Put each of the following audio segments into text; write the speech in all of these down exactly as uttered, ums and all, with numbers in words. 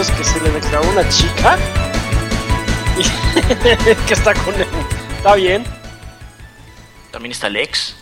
es que se le declaró una chica y que está con él. Está bien. También está Lex.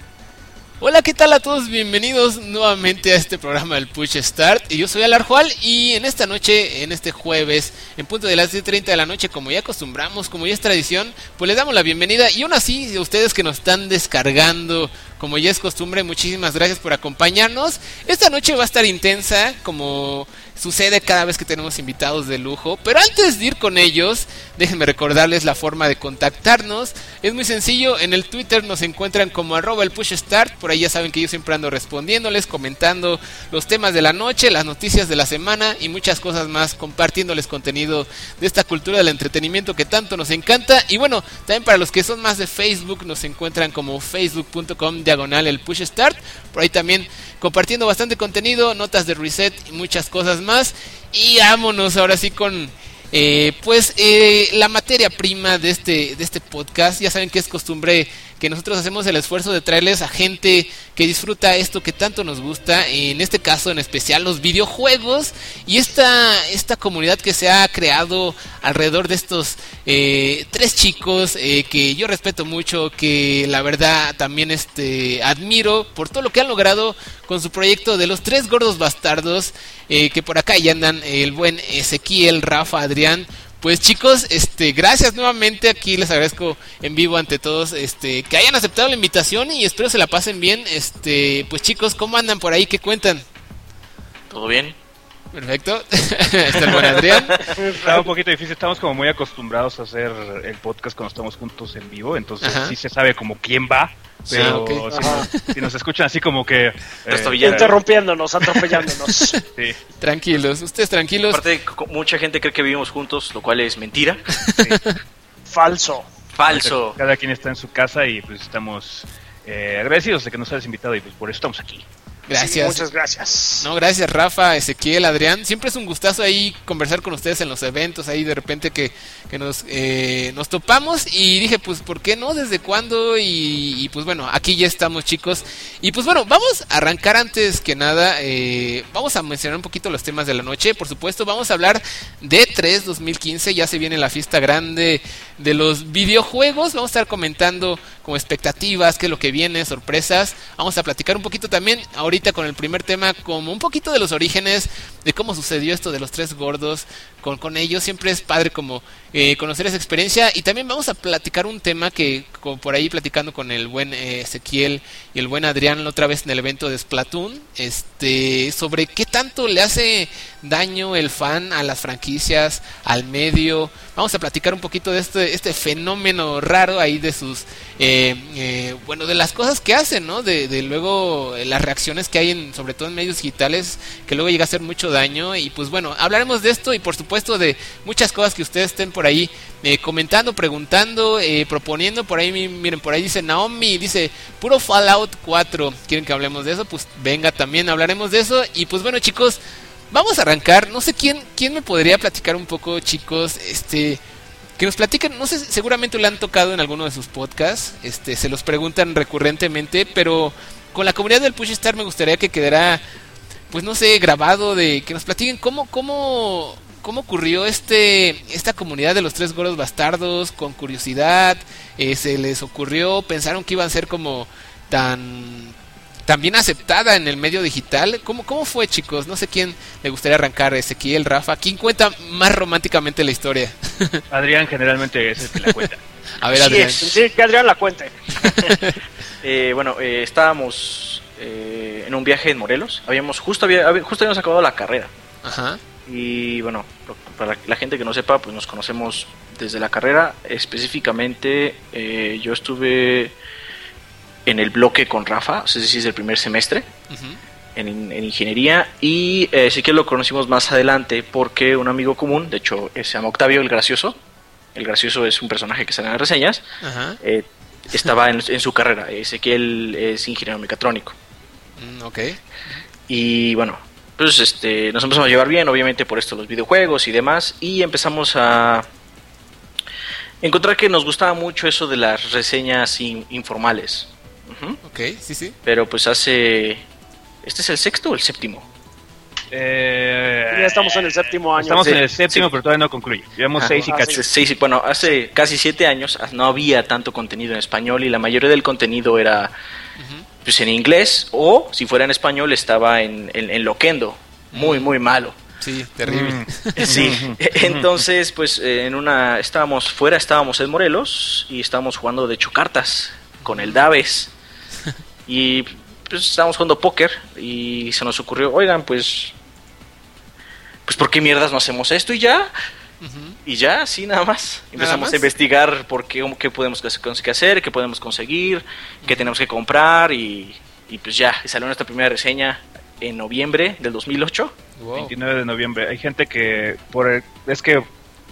Hola, ¿qué tal a todos? Bienvenidos nuevamente a este programa del Push Start. Y yo soy Alarjual y en esta noche, en este jueves, en punto de las diez treinta de la noche, como ya acostumbramos, como ya es tradición, pues les damos la bienvenida. Y aún así, a ustedes que nos están descargando, como ya es costumbre, muchísimas gracias por acompañarnos. Esta noche va a estar intensa, como sucede cada vez que tenemos invitados de lujo. Pero antes de ir con ellos, déjenme recordarles la forma de contactarnos. Es muy sencillo, en el Twitter nos encuentran como arroba el Push Start. Por ahí ya saben que yo siempre ando respondiéndoles, comentando los temas de la noche, las noticias de la semana y muchas cosas más, compartiéndoles contenido de esta cultura del entretenimiento que tanto nos encanta. Y bueno, también para los que son más de Facebook, nos encuentran como facebook punto com diagonal el Push Start. Por ahí también compartiendo bastante contenido, notas de reset y muchas cosas más. Y vámonos ahora sí con eh, pues eh, la materia prima de este, de este podcast. Ya saben que es costumbre que nosotros hacemos el esfuerzo de traerles a gente que disfruta esto que tanto nos gusta, en este caso en especial los videojuegos, y esta, esta comunidad que se ha creado alrededor de estos eh, tres chicos eh, que yo respeto mucho, que la verdad también este, admiro por todo lo que han logrado con su proyecto de los tres gordos bastardos, eh, que por acá ya andan el buen Ezequiel, Rafa, Adrián. Pues chicos, este, gracias nuevamente, aquí les agradezco en vivo ante todos, este, que hayan aceptado la invitación y espero se la pasen bien. Este, pues chicos, ¿cómo andan por ahí? ¿Qué cuentan? ¿Todo bien? Perfecto. Está el buen Adrián. Está un poquito difícil, estamos como muy acostumbrados a hacer el podcast cuando estamos juntos en vivo, entonces Ajá. sí se sabe como quién va. Pero okay. si, nos, si nos escuchan así como que eh, interrumpiéndonos, atropellándonos. Sí. Tranquilos, ustedes tranquilos. Aparte, mucha gente cree que vivimos juntos, lo cual es mentira. Sí. Falso. Falso. Cada quien está en su casa y pues estamos eh, agradecidos de que nos hayas invitado y pues por eso estamos aquí. Gracias. Sí, muchas gracias. No, gracias Rafa, Ezequiel, Adrián. Siempre es un gustazo ahí conversar con ustedes en los eventos, ahí de repente que, que nos, eh, nos topamos y dije, pues, ¿por qué no? ¿Desde cuándo? Y, y pues bueno, aquí ya estamos, chicos. Y pues bueno, vamos a arrancar antes que nada, eh, vamos a mencionar un poquito los temas de la noche. Por supuesto, vamos a hablar de E tres dos mil quince, ya se viene la fiesta grande de los videojuegos. Vamos a estar comentando como expectativas, qué es lo que viene, sorpresas. Vamos a platicar un poquito también ahorita con el primer tema, como un poquito de los orígenes de cómo sucedió esto de los tres gordos con, con ellos. Siempre es padre como eh, conocer esa experiencia. Y también vamos a platicar un tema que como por ahí platicando con el buen eh, Ezequiel y el buen Adrián la otra vez en el evento de Splatoon, este, sobre qué tanto le hace daño el fan a las franquicias, al medio. Vamos a platicar un poquito de este, este fenómeno raro ahí de sus eh, eh, bueno, de las cosas que hacen, ¿no? De, de luego eh, las reacciones que hay en, sobre todo en medios digitales, que luego llega a hacer mucho daño. Y pues bueno, hablaremos de esto y por supuesto de muchas cosas que ustedes estén por ahí eh, comentando, preguntando, eh, proponiendo. Por ahí, miren, por ahí dice Naomi, dice puro Fallout cuatro, ¿quieren que hablemos de eso? Pues venga, también hablaremos de eso. Y pues bueno, chicos, vamos a arrancar. No sé quién, quién me podría platicar un poco, chicos, este, que nos platiquen, no sé, seguramente lo han tocado en alguno de sus podcasts, este, se los preguntan recurrentemente, pero con la comunidad del Push Start me gustaría que quedara, pues no sé, grabado, de que nos platiquen cómo, cómo, cómo ocurrió este, esta comunidad de los tres gordos bastardos, con curiosidad, eh, se les ocurrió, pensaron que iban a ser como tan, tan bien aceptada en el medio digital. ¿Cómo, cómo fue, chicos? No sé quién le gustaría arrancar, Ezequiel, Rafa, ¿quién cuenta más románticamente la historia? Adrián generalmente es el que la cuenta. A ver, Adrián. Sí, sí, que Adrián la cuente. eh, bueno, eh, estábamos eh, en un viaje en Morelos. Habíamos justo, había, justo habíamos acabado la carrera. Ajá. Y bueno, para la gente que no sepa, pues nos conocemos desde la carrera. Específicamente, eh, yo estuve en el bloque con Rafa, es decir, del primer semestre, uh-huh. en, en ingeniería. Y eh, sí que lo conocimos más adelante porque un amigo común, de hecho, se llama Octavio el Gracioso. El Gracioso es un personaje que sale en las reseñas. Uh-huh. Eh, estaba en, en su carrera. Ezequiel es ingeniero mecatrónico. Mm, ok. Y bueno, pues este, nos empezamos a llevar bien, obviamente por esto los videojuegos y demás. Y empezamos a encontrar que nos gustaba mucho eso de las reseñas in, informales. Uh-huh. Ok, sí, sí. Pero pues hace... ¿Este es el sexto o el séptimo? Eh, ya estamos en el séptimo año. Estamos sí, en el séptimo, sí. pero todavía no concluye. Llevamos ah, seis y ah, cacho. Sí, sí, bueno, hace casi siete años no había tanto contenido en español y la mayoría del contenido era uh-huh. pues en inglés o si fuera en español estaba en, en, en loquendo. Muy, muy malo. Sí, terrible. Mm. Sí, entonces pues en una estábamos fuera, estábamos en Morelos y estábamos jugando de hecho cartas con el Daves y pues estábamos jugando póker y se nos ocurrió, oigan, pues pues ¿por qué mierdas no hacemos esto? Y ya, uh-huh. y ya, sí, nada más. Empezamos ¿Nada más? a investigar por qué, qué podemos hacer, qué podemos conseguir, uh-huh. qué tenemos que comprar y, y pues ya, y salió nuestra primera reseña en noviembre del dos mil ocho. Wow. veintinueve de noviembre. Hay gente que por el, es que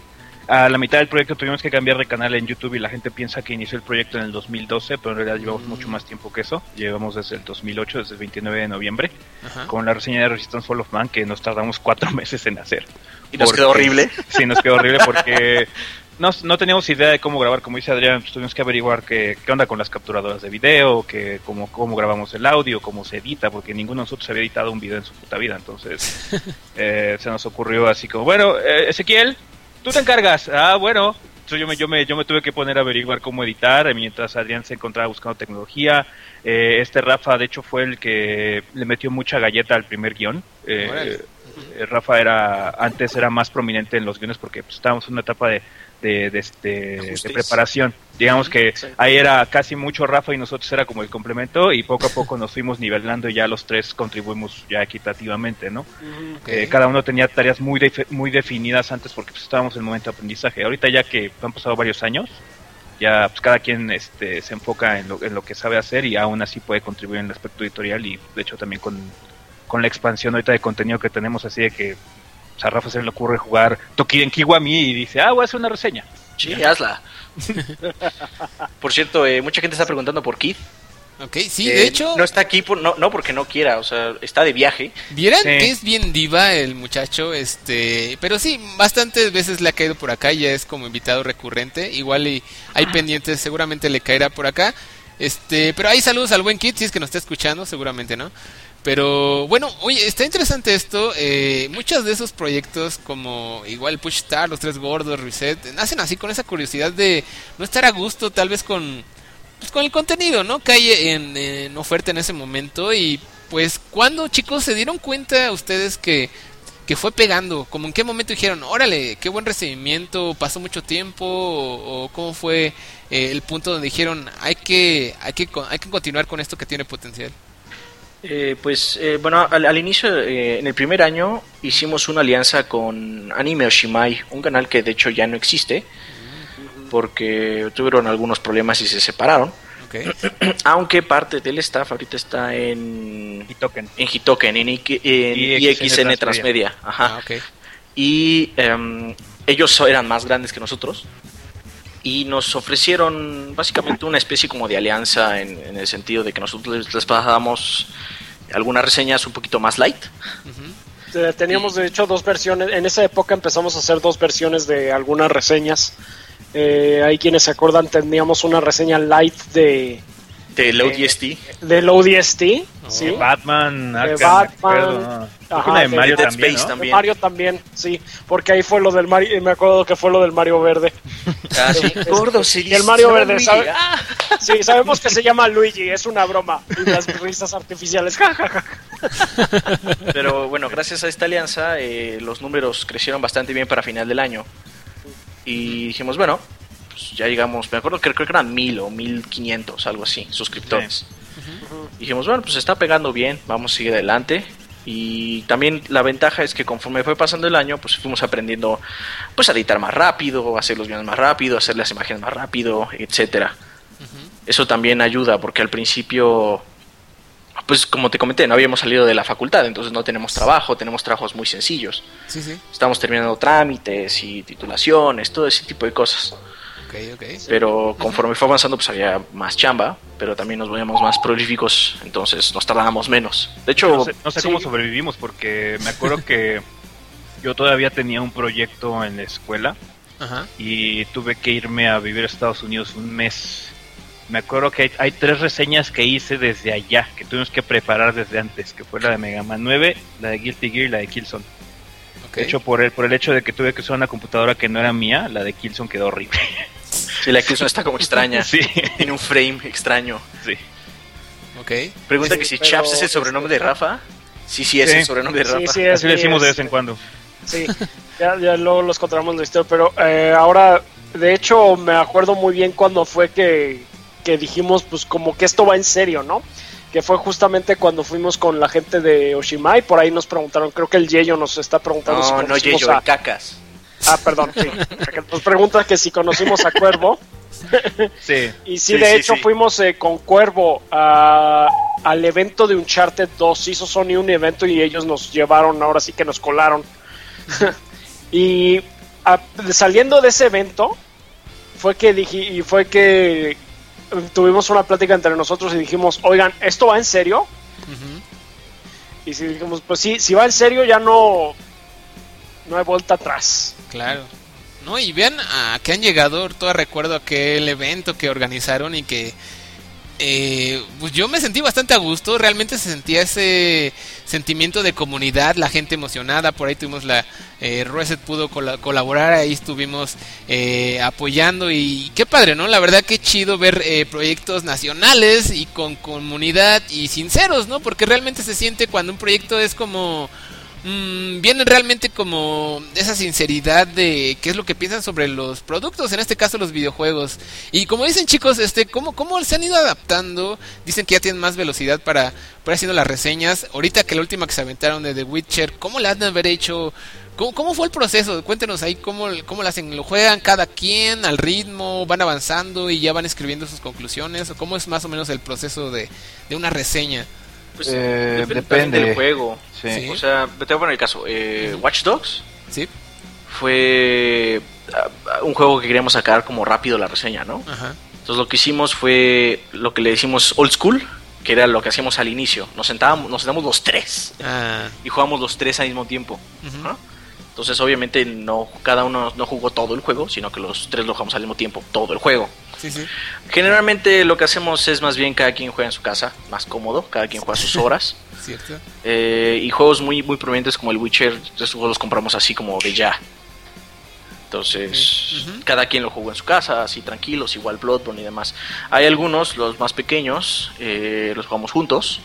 a la mitad del proyecto tuvimos que cambiar de canal en YouTube y la gente piensa que inició el proyecto en el dos mil doce, pero en realidad llevamos mm. mucho más tiempo que eso. Llevamos desde el dos mil ocho, desde el veintinueve de noviembre, uh-huh. con la reseña de Resistance Fall of Man que nos tardamos cuatro meses en hacer. ¿Y nos porque, quedó horrible? Sí, nos quedó horrible porque no, no teníamos idea de cómo grabar. Como dice Adrián, pues tuvimos que averiguar qué, qué onda con las capturadoras de video, que, cómo, cómo grabamos el audio, cómo se edita, porque ninguno de nosotros había editado un video en su puta vida. Entonces eh, se nos ocurrió así como, bueno, eh, Ezequiel, tú te encargas. Ah, bueno. Entonces yo me, yo me, yo me tuve que poner a averiguar cómo editar mientras Adrián se encontraba buscando tecnología. Eh, este Rafa, de hecho, fue el que le metió mucha galleta al primer guión. Eh, eh, Rafa era antes era más prominente en los guiones porque pues, estábamos en una etapa de de, de, de, de preparación. Digamos que sí. ahí era casi mucho Rafa y nosotros era como el complemento y poco a poco nos fuimos nivelando y ya los tres contribuimos ya equitativamente, ¿no? Okay. Eh, cada uno tenía tareas muy de, muy definidas antes porque pues, estábamos en el momento de aprendizaje. Ahorita ya que han pasado varios años, ya pues cada quien este se enfoca en lo, en lo que sabe hacer y aún así puede contribuir en el aspecto editorial y de hecho también con, con la expansión ahorita de contenido que tenemos, así de que o sea, a Rafa se le ocurre jugar Tokiren Kiwami y dice, ah, voy a hacer una reseña. Sí, hazla. Por cierto, eh, mucha gente está preguntando por Keith. Ok, sí, eh, de hecho... No está aquí, por, no, no porque no quiera, o sea, está de viaje. Vieran sí. que es bien diva el muchacho, este... Pero sí, bastantes veces le ha caído por acá, ya es como invitado recurrente. Igual y hay pendientes, seguramente le caerá por acá. Este, pero hay saludos al buen Keith, si es que nos está escuchando, seguramente, ¿no? Pero bueno, oye, está interesante esto. Eh, muchos de esos proyectos, como igual Push Start, Los Tres Gordos, Reset, nacen así con esa curiosidad de no estar a gusto, tal vez con, pues, con el contenido, ¿no? Que hay en, en oferta en ese momento. Y pues, ¿cuándo, chicos, se dieron cuenta ustedes que, que fue pegando? ¿Como en qué momento dijeron, órale, qué buen recibimiento, pasó mucho tiempo? ¿O, o cómo fue eh, el punto donde dijeron, hay que, hay que, hay que continuar con esto que tiene potencial? Eh, pues eh, bueno, al, al inicio, eh, en el primer año hicimos una alianza con Anime Oshimai, un canal que de hecho ya no existe porque tuvieron algunos problemas y se separaron. Okay. Aunque parte del staff ahorita está en Hitoken, en Hitoken, en, en, en I X N Transmedia. Ajá. Ah, okay. Y um, ellos eran más grandes que nosotros y nos ofrecieron básicamente una especie como de alianza en, en el sentido de que nosotros les, les pasábamos algunas reseñas un poquito más light. Uh-huh. Teníamos de hecho dos versiones, en esa época empezamos a hacer dos versiones de algunas reseñas. Eh, hay quienes se acuerdan, teníamos una reseña light de del O D S T, del O D S T, oh. ¿sí? De Batman, de Batman, ajá, de Mario de también, Space ¿no? también. De Mario también, sí, porque ahí fue lo del Mario, me acuerdo que fue lo del Mario Verde. Ah, sí. Gordo, sí. Y el Mario Verde, ¿sabe? Ah. Sí, sabemos que se llama Luigi, es una broma y las risas artificiales. Pero bueno, gracias a esta alianza eh, los números crecieron bastante bien para final del año. Y dijimos, bueno, pues ya llegamos, me acuerdo que creo que eran mil o mil quinientos, algo así, suscriptores. Sí. Uh-huh. Dijimos, bueno, pues está pegando bien, vamos a seguir adelante. Y también la ventaja es que conforme fue pasando el año, pues fuimos aprendiendo pues a editar más rápido, a hacer los guiones más rápido, a hacer las imágenes más rápido, etcétera. Uh-huh. Eso también ayuda, porque al principio, pues como te comenté, no habíamos salido de la facultad, entonces no tenemos trabajo, tenemos trabajos muy sencillos. Sí, sí. Estamos terminando trámites y titulaciones, todo ese tipo de cosas. Okay, okay. Pero conforme fue avanzando pues había más chamba, pero también nos volvíamos más prolíficos, entonces nos tardábamos menos. De hecho, no sé, no sé sí. cómo sobrevivimos, porque me acuerdo que yo todavía tenía un proyecto en la escuela. Ajá. Y tuve que irme a vivir a Estados Unidos un mes me acuerdo que hay, hay tres reseñas que hice desde allá, que tuvimos que preparar desde antes, que fue la de Mega Man nueve, la de Guilty Gear y la de Killzone. Okay. De hecho, por el, por el hecho de que tuve que usar una computadora que no era mía, la de Killzone quedó horrible. Sí, la de Killzone está como extraña. Sí. Tiene un frame extraño. Sí. Ok. Pregunta sí, que si pero... Chaps es el sobrenombre de Rafa. Sí, sí, es sí. el sobrenombre de Rafa. Sí, sí, es, así le decimos es, de vez en cuando. Sí, ya, ya luego los controlamos la historia, pero eh, ahora, de hecho, me acuerdo muy bien cuando fue que, que dijimos, pues como que esto va en serio, ¿no? Que fue justamente cuando fuimos con la gente de Oshimai, por ahí nos preguntaron, creo que el Yeyo nos está preguntando no, si no, Yeyo, a... el Cacas. Ah, perdón, sí, nos pregunta que si conocimos a Cuervo. Sí. Y sí, sí de sí, hecho sí. fuimos eh, con Cuervo a, al evento de Uncharted dos, hizo Sony un evento y ellos nos llevaron, ahora sí que nos colaron. Y a, saliendo de ese evento fue que dije, y fue que tuvimos una plática entre nosotros y dijimos, oigan, ¿esto va en serio? Uh-huh. Y si dijimos, pues sí, si va en serio ya no no hay vuelta atrás. Claro. No, y vean a que han llegado, todo recuerdo aquel evento que organizaron y que eh, pues yo me sentí bastante a gusto, realmente se sentía ese sentimiento de comunidad, la gente emocionada, por ahí tuvimos la eh, Reset pudo col- colaborar, ahí estuvimos eh, apoyando y qué padre, ¿no? La verdad que chido ver eh, proyectos nacionales y con comunidad y sinceros, ¿no? Porque realmente se siente cuando un proyecto es como... Mm, viene realmente como esa sinceridad de qué es lo que piensan sobre los productos, en este caso los videojuegos. Y como dicen chicos, este, ¿cómo, cómo se han ido adaptando? Dicen que ya tienen más velocidad para, para haciendo las reseñas. Ahorita que la última que se aventaron de The Witcher, ¿cómo la han de haber hecho? ¿Cómo, cómo fue el proceso? Cuéntenos ahí cómo, cómo la hacen. ¿Lo juegan cada quien al ritmo? ¿Van avanzando y ya van escribiendo sus conclusiones? ¿O cómo es más o menos el proceso de, de una reseña? Pues, eh, depende, depende del juego. Sí. Sí. O sea, te voy a poner el caso. Eh, uh-huh. Watch Dogs. Sí. Fue uh, un juego que queríamos sacar como rápido la reseña, ¿no? Ajá. Entonces lo que hicimos fue lo que le decimos old school, que era lo que hacíamos al inicio. Nos sentábamos, nos sentamos los tres ah. y jugamos los tres al mismo tiempo. Uh-huh. ¿No? Entonces obviamente no cada uno no jugó todo el juego, sino que los tres lo jugamos al mismo tiempo, todo el juego. Sí, sí. Generalmente lo que hacemos es más bien cada quien juega en su casa, más cómodo, cada quien juega sus horas. Cierto. Eh, y juegos muy muy prominentes como el Witcher, esos juegos los compramos así como de ya. Entonces, uh-huh. cada quien lo jugó en su casa, así tranquilos, igual Bloodborne y demás. Hay algunos, los más pequeños, eh, los jugamos juntos.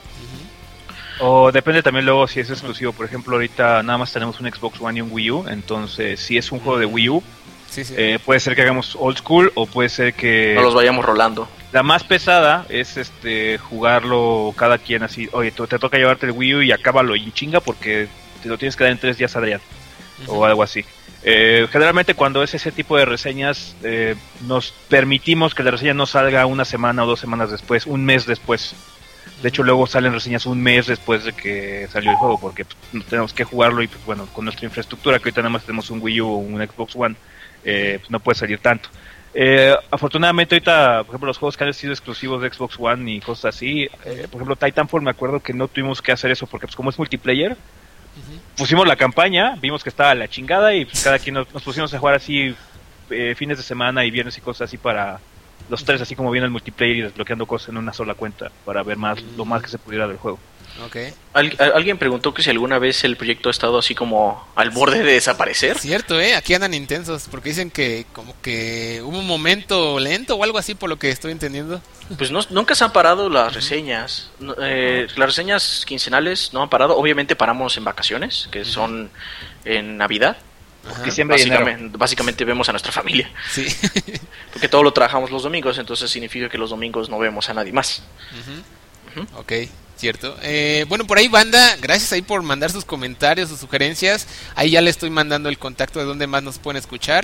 O depende también luego si es exclusivo. Por ejemplo, ahorita nada más tenemos un Xbox One y un Wii U. Entonces, si es un juego de Wii U, sí, sí. Eh, puede ser que hagamos old school o puede ser que... no los vayamos rolando. La más pesada es este jugarlo cada quien así. Oye, te toca llevarte el Wii U y acábalo y chinga porque te lo tienes que dar en tres días, Adrián. Uh-huh. O algo así. Eh, generalmente cuando es ese tipo de reseñas, eh, nos permitimos que la reseña no salga una semana o dos semanas después, un mes después. De hecho, luego salen reseñas un mes después de que salió el juego, porque pues, tenemos que jugarlo y pues bueno, con nuestra infraestructura, que ahorita nada más tenemos un Wii U o un Xbox One, eh, pues no puede salir tanto. Eh, afortunadamente ahorita, por ejemplo, los juegos que han sido exclusivos de Xbox One y cosas así, eh, por ejemplo, Titanfall, me acuerdo que no tuvimos que hacer eso, porque pues como es multiplayer, uh-huh. pusimos la campaña, vimos que estaba la chingada y pues cada quien nos, nos pusimos a jugar así eh, fines de semana y viernes y cosas así para... los tres, así como viene el multiplayer y desbloqueando cosas en una sola cuenta para ver más lo más que se pudiera del juego. Okay. ¿Al, alguien preguntó que si alguna vez el proyecto ha estado así como al borde de desaparecer. Cierto, eh, aquí andan intensos porque dicen que como que hubo un momento lento o algo así por lo que estoy entendiendo. Pues no, nunca se han parado las reseñas. Eh, las reseñas quincenales no han parado. Obviamente paramos en vacaciones, que son en Navidad. Diciembre y enero. Básicamente, básicamente vemos a nuestra familia. Sí. Porque todo lo trabajamos los domingos, entonces significa que los domingos no vemos a nadie más. Uh-huh. Uh-huh. Ok, cierto. Eh, bueno, por ahí, banda, gracias ahí por mandar sus comentarios, sus sugerencias. Ahí ya le estoy mandando el contacto de donde más nos pueden escuchar.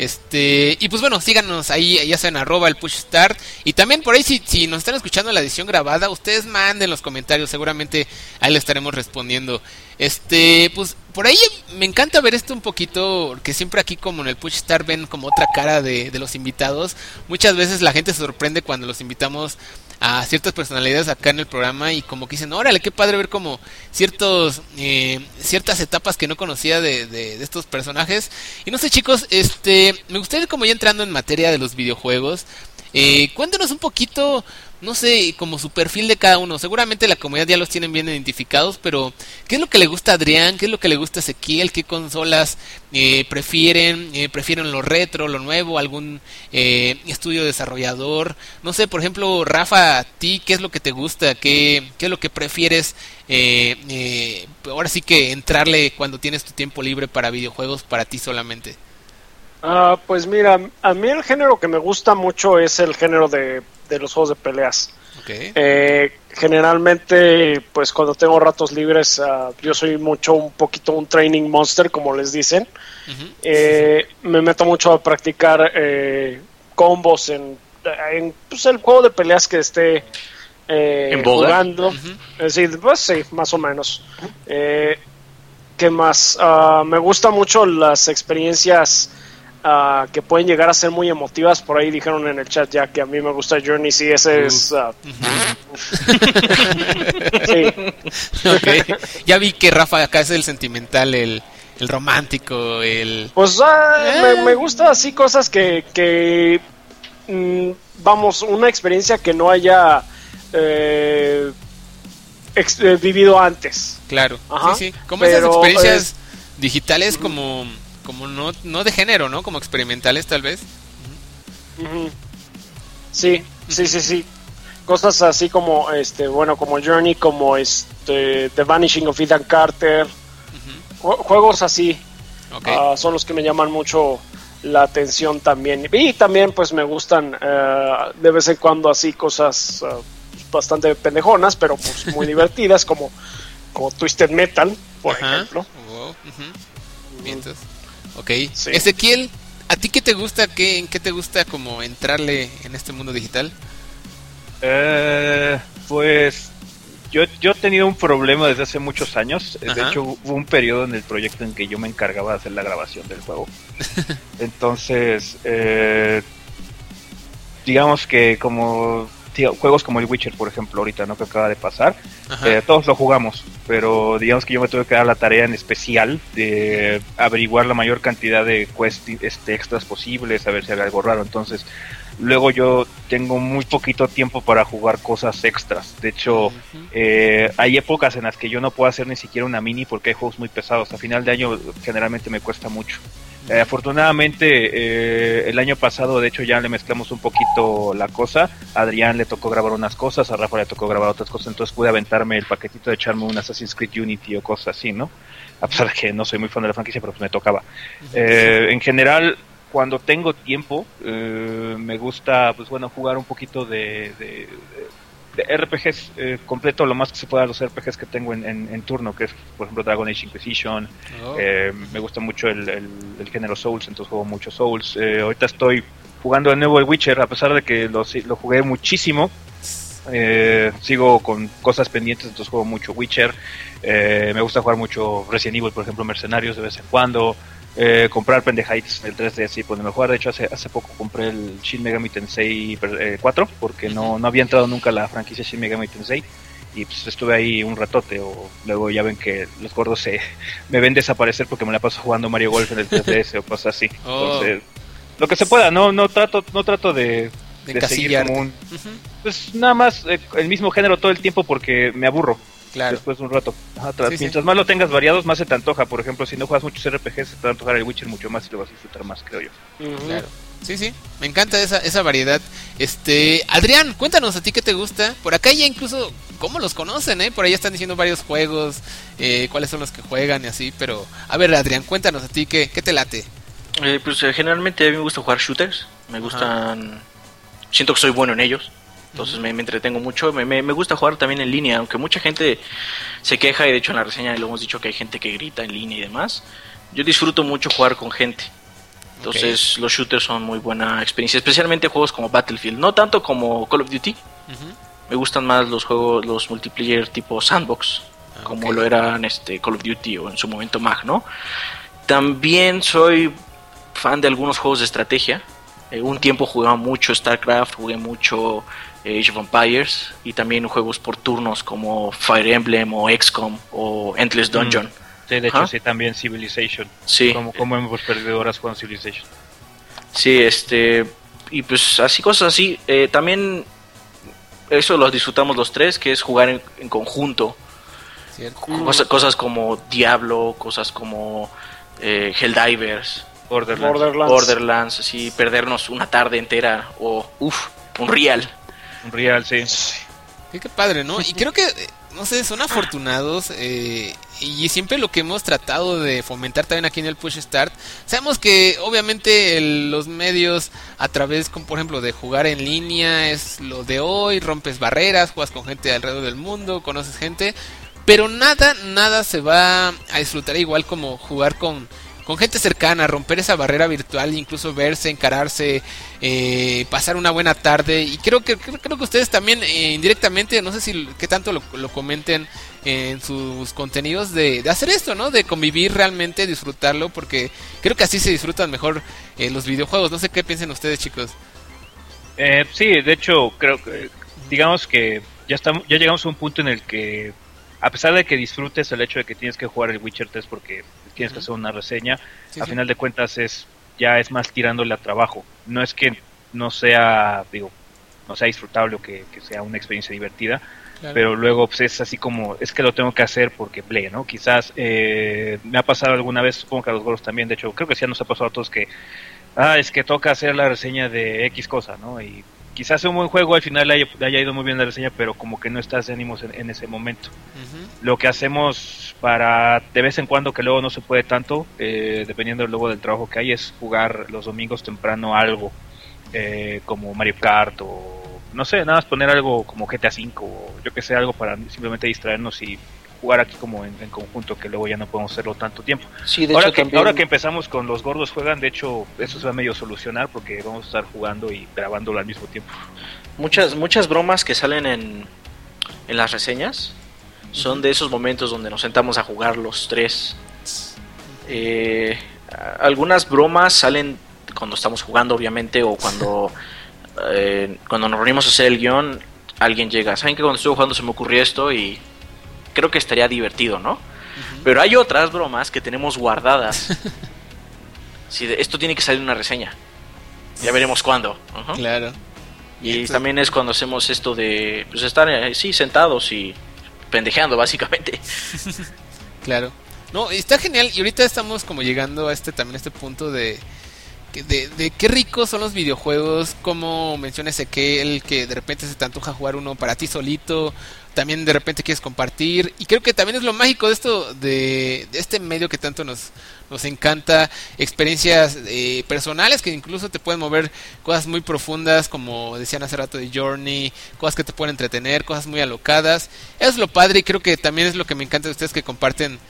Este, y pues bueno, síganos ahí, ya saben, arroba el push start. Y también por ahí, si, si nos están escuchando la edición grabada, ustedes manden los comentarios, seguramente ahí le estaremos respondiendo. Este, pues por ahí me encanta ver esto un poquito, que siempre aquí como en el Push Start ven como otra cara de, de los invitados. Muchas veces la gente se sorprende cuando los invitamos a ciertas personalidades acá en el programa y como que dicen, órale, qué padre ver como ciertos eh, ciertas etapas que no conocía de, de, de estos personajes. Y no sé, chicos, este me gustaría ir como ya entrando en materia de los videojuegos. Eh, cuéntanos un poquito, no sé, como su perfil de cada uno. Seguramente la comunidad ya los tienen bien identificados, pero ¿qué es lo que le gusta a Adrián? ¿Qué es lo que le gusta a Ezequiel? ¿Qué consolas eh, prefieren? Eh, ¿Prefieren lo retro, lo nuevo? ¿Algún eh, estudio desarrollador? No sé, por ejemplo, Rafa, a ti, ¿qué es lo que te gusta? ¿Qué, qué es lo que prefieres? Eh, eh, ahora sí que entrarle cuando tienes tu tiempo libre para videojuegos para ti solamente. Uh, pues mira, a mí el género que me gusta mucho es el género de, de los juegos de peleas. Okay. Eh, generalmente, pues cuando tengo ratos libres, uh, yo soy mucho, un poquito un training monster, como les dicen. Uh-huh. Eh, me meto mucho a practicar eh, combos en, en pues, el juego de peleas que esté eh, jugando. Uh-huh. Es decir, pues sí, más o menos. Eh, ¿Qué más? Uh, me gustan mucho las experiencias Uh, que pueden llegar a ser muy emotivas. Por ahí dijeron en el chat ya que a mí me gusta Journey. Sí, ese uh. es uh... sí. Okay. Ya vi que Rafa acá es el sentimental, el, el romántico, el... Pues uh, eh. me, me gusta así cosas que, que mm, vamos, una experiencia que no haya eh, ex- eh, vivido antes. Claro. Ajá. Sí, sí. Como Pero, esas experiencias eh, digitales uh-huh. como... como no, no de género, ¿no? Como experimentales, tal vez. Uh-huh. Sí, sí, sí, sí. Cosas así como, este, bueno, como Journey, como este, The Vanishing of Ethan Carter. Uh-huh. Juegos así. Okay. Uh, son los que me llaman mucho la atención también. Y también, pues, me gustan uh, de vez en cuando así cosas uh, bastante pendejonas, pero pues muy divertidas, como, como Twisted Metal, por uh-huh. ejemplo. Wow. Uh-huh. Mientras. Ok, sí. Ezequiel, ¿a ti qué te gusta? ¿Qué, ¿En qué te gusta como entrarle en este mundo digital? Eh, pues yo, yo he tenido un problema desde hace muchos años. Ajá. De hecho, hubo un periodo en el proyecto en que yo me encargaba de hacer la grabación del juego. Entonces, eh, digamos que como tío, juegos como el Witcher, por ejemplo, ahorita, ¿no? Que acaba de pasar, eh, todos lo jugamos, pero digamos que yo me tuve que dar la tarea en especial de averiguar la mayor cantidad de quest este, extras posibles, a ver si había algo raro. Entonces, luego yo tengo muy poquito tiempo para jugar cosas extras. De hecho, uh-huh. eh, hay épocas en las que yo no puedo hacer ni siquiera una mini porque hay juegos muy pesados. A final de año generalmente me cuesta mucho. Eh, afortunadamente, eh, el año pasado, de hecho, ya le mezclamos un poquito la cosa. A Adrián le tocó grabar unas cosas, a Rafa le tocó grabar otras cosas, entonces pude aventarme el paquetito de echarme un Assassin's Creed Unity o cosas así, ¿no? A pesar de que no soy muy fan de la franquicia, pero pues me tocaba. Eh, en general, cuando tengo tiempo, eh, me gusta, pues bueno, jugar un poquito de... de, de de R P Gs, eh, completo lo más que se pueda los R P Gs que tengo en, en, en turno, que es por ejemplo Dragon Age Inquisition. Oh. eh, me gusta mucho el, el, el género Souls, entonces juego mucho Souls. Eh, ahorita estoy jugando de nuevo el Witcher, a pesar de que lo, lo jugué muchísimo, eh, sigo con cosas pendientes, entonces juego mucho Witcher. Eh, me gusta jugar mucho Resident Evil, por ejemplo Mercenarios de vez en cuando. Eh, comprar pendejaditos en el tres D S y ponerme a jugar. De hecho, hace hace poco compré el Shin Megami Tensei eh, cuatro, porque no, no había entrado nunca a la franquicia Shin Megami Tensei, y pues estuve ahí un ratote. O luego ya ven que los gordos se me ven desaparecer porque me la paso jugando Mario Golf en el tres D S o cosas así. Oh. Entonces, lo que se pueda, no no trato no trato de, de, de seguir como un... Uh-huh. Pues nada más eh, el mismo género todo el tiempo porque me aburro. Claro. Después de un rato. Ajá, tras, sí, mientras sí. más lo tengas variados, más se te antoja. Por ejemplo, si no juegas muchos R P Gs, se te va a antojar el Witcher mucho más y lo vas a disfrutar más, creo yo. Uh-huh. Claro. Sí, sí, me encanta esa, esa variedad. Este, Adrián, cuéntanos a ti qué te gusta. Por acá ya incluso, ¿cómo los conocen, eh? Por ahí están diciendo varios juegos, eh, cuáles son los que juegan y así. Pero, a ver, Adrián, cuéntanos a ti qué, qué te late. Eh, pues eh, generalmente a mí me gusta jugar shooters. Me gustan... Ajá. Siento que soy bueno en ellos. Entonces me, me entretengo mucho, me, me, me gusta jugar también en línea, aunque mucha gente se queja, y de hecho en la reseña lo hemos dicho que hay gente que grita en línea y demás. Yo disfruto mucho jugar con gente, entonces okay. los shooters son muy buena experiencia, especialmente juegos como Battlefield, no tanto como Call of Duty. Uh-huh. Me gustan más los juegos, los multiplayer tipo sandbox, okay. como lo eran este Call of Duty o en su momento Mag, ¿no? También soy fan de algunos juegos de estrategia. Eh, un tiempo jugaba mucho StarCraft, jugué mucho eh, Age of Empires, y también juegos por turnos como Fire Emblem o X COM o Endless Dungeon. Mm. Sí, de hecho, ¿Ah? sí, también Civilization. Sí. Como, como hemos perdido horas jugando Civilization. Sí, este... y pues así, cosas así. Eh, también eso lo disfrutamos los tres, que es jugar en, en conjunto. Cosa, cosas como Diablo, cosas como eh, Helldivers, Borderlands. Borderlands. Borderlands, así, perdernos una tarde entera, o uff, Unreal. Unreal, sí. Sí, qué padre, ¿no? Y creo que, no sé, son afortunados eh, y siempre lo que hemos tratado de fomentar también aquí en el Push Start. Sabemos que obviamente el, los medios a través, como por ejemplo, de jugar en línea es lo de hoy, rompes barreras, juegas con gente alrededor del mundo, conoces gente, pero nada, nada se va a disfrutar igual como jugar con... con gente cercana, romper esa barrera virtual, incluso verse, encararse, eh, pasar una buena tarde. Y creo que creo, creo que ustedes también eh, indirectamente, no sé si qué tanto lo, lo comenten en sus contenidos, de, de hacer esto, ¿no? De convivir realmente, disfrutarlo, porque creo que así se disfrutan mejor eh, los videojuegos. No sé qué piensen ustedes, chicos. Eh, sí, de hecho, creo que, digamos que ya estamos, ya llegamos a un punto en el que, a pesar de que disfrutes el hecho de que tienes que jugar el Witcher tres porque tienes que hacer una reseña, sí, a sí. final de cuentas es ya es más tirándole a trabajo. No es que no sea, digo, no sea disfrutable o que, que sea una experiencia divertida, claro. Pero luego pues, es así como, es que lo tengo que hacer porque play, ¿no? Quizás eh, me ha pasado alguna vez, supongo que a los gordos también, de hecho, creo que sí nos ha pasado a todos que, ah, es que toca hacer la reseña de X cosa, ¿no? Y quizás un buen juego al final haya, haya ido muy bien la reseña, pero como que no estás de ánimos en, en ese momento. Uh-huh. Lo que hacemos para de vez en cuando, que luego no se puede tanto, eh, dependiendo luego del trabajo que hay, es jugar los domingos temprano algo, eh, como Mario Kart o no sé, nada más poner algo como G T A cinco o yo que sé, algo para simplemente distraernos y jugar aquí como en, en conjunto, que luego ya no podemos hacerlo tanto tiempo. Sí, de ahora, hecho, que, también... ahora que empezamos con los gordos juegan, de hecho eso se va a medio solucionar porque vamos a estar jugando y grabándolo al mismo tiempo. Muchas muchas bromas que salen en, en las reseñas son de esos momentos donde nos sentamos a jugar los tres. Eh, algunas bromas salen cuando estamos jugando, obviamente, o cuando eh, cuando nos reunimos a hacer el guión, alguien llega, ¿saben que cuando estuve jugando se me ocurrió esto? Y creo que estaría divertido, ¿no? Uh-huh. Pero hay otras bromas que tenemos guardadas. Sí, de, esto tiene que salir en una reseña. Ya veremos cuándo. Uh-huh. Claro. Y entonces... también es cuando hacemos esto de pues estar eh, sí, sentados y pendejeando, básicamente. Claro. No, está genial. Y ahorita estamos como llegando a este también a este punto de de, de qué ricos son los videojuegos, como menciona Ezequiel, que de repente se te antoja jugar uno para ti solito, también de repente quieres compartir, y creo que también es lo mágico de esto, de, de este medio que tanto nos, nos encanta, experiencias eh, personales que incluso te pueden mover cosas muy profundas, como decían hace rato de Journey, cosas que te pueden entretener, cosas muy alocadas. Eso es lo padre, y creo que también es lo que me encanta de ustedes, que comparten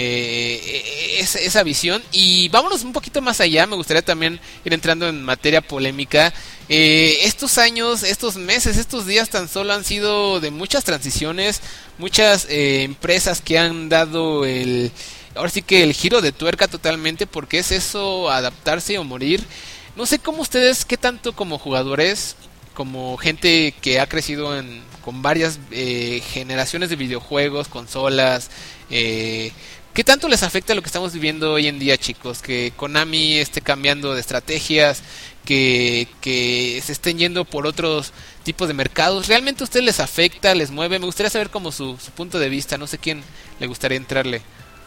Eh, esa, esa visión. Y vámonos un poquito más allá. Me gustaría también ir entrando en materia polémica. eh, Estos años, estos meses, estos días tan solo han sido de muchas transiciones, muchas eh, empresas que han dado el, ahora sí que el giro de tuerca totalmente, porque es eso, adaptarse o morir. No sé cómo ustedes, qué tanto como jugadores, como gente que ha crecido en, con varias eh, generaciones de videojuegos, consolas, eh, ¿qué tanto les afecta lo que estamos viviendo hoy en día, chicos? Que Konami esté cambiando de estrategias, que, que se estén yendo por otros tipos de mercados. ¿Realmente a ustedes les afecta, les mueve? Me gustaría saber como su, su punto de vista. No sé quién le gustaría entrarle.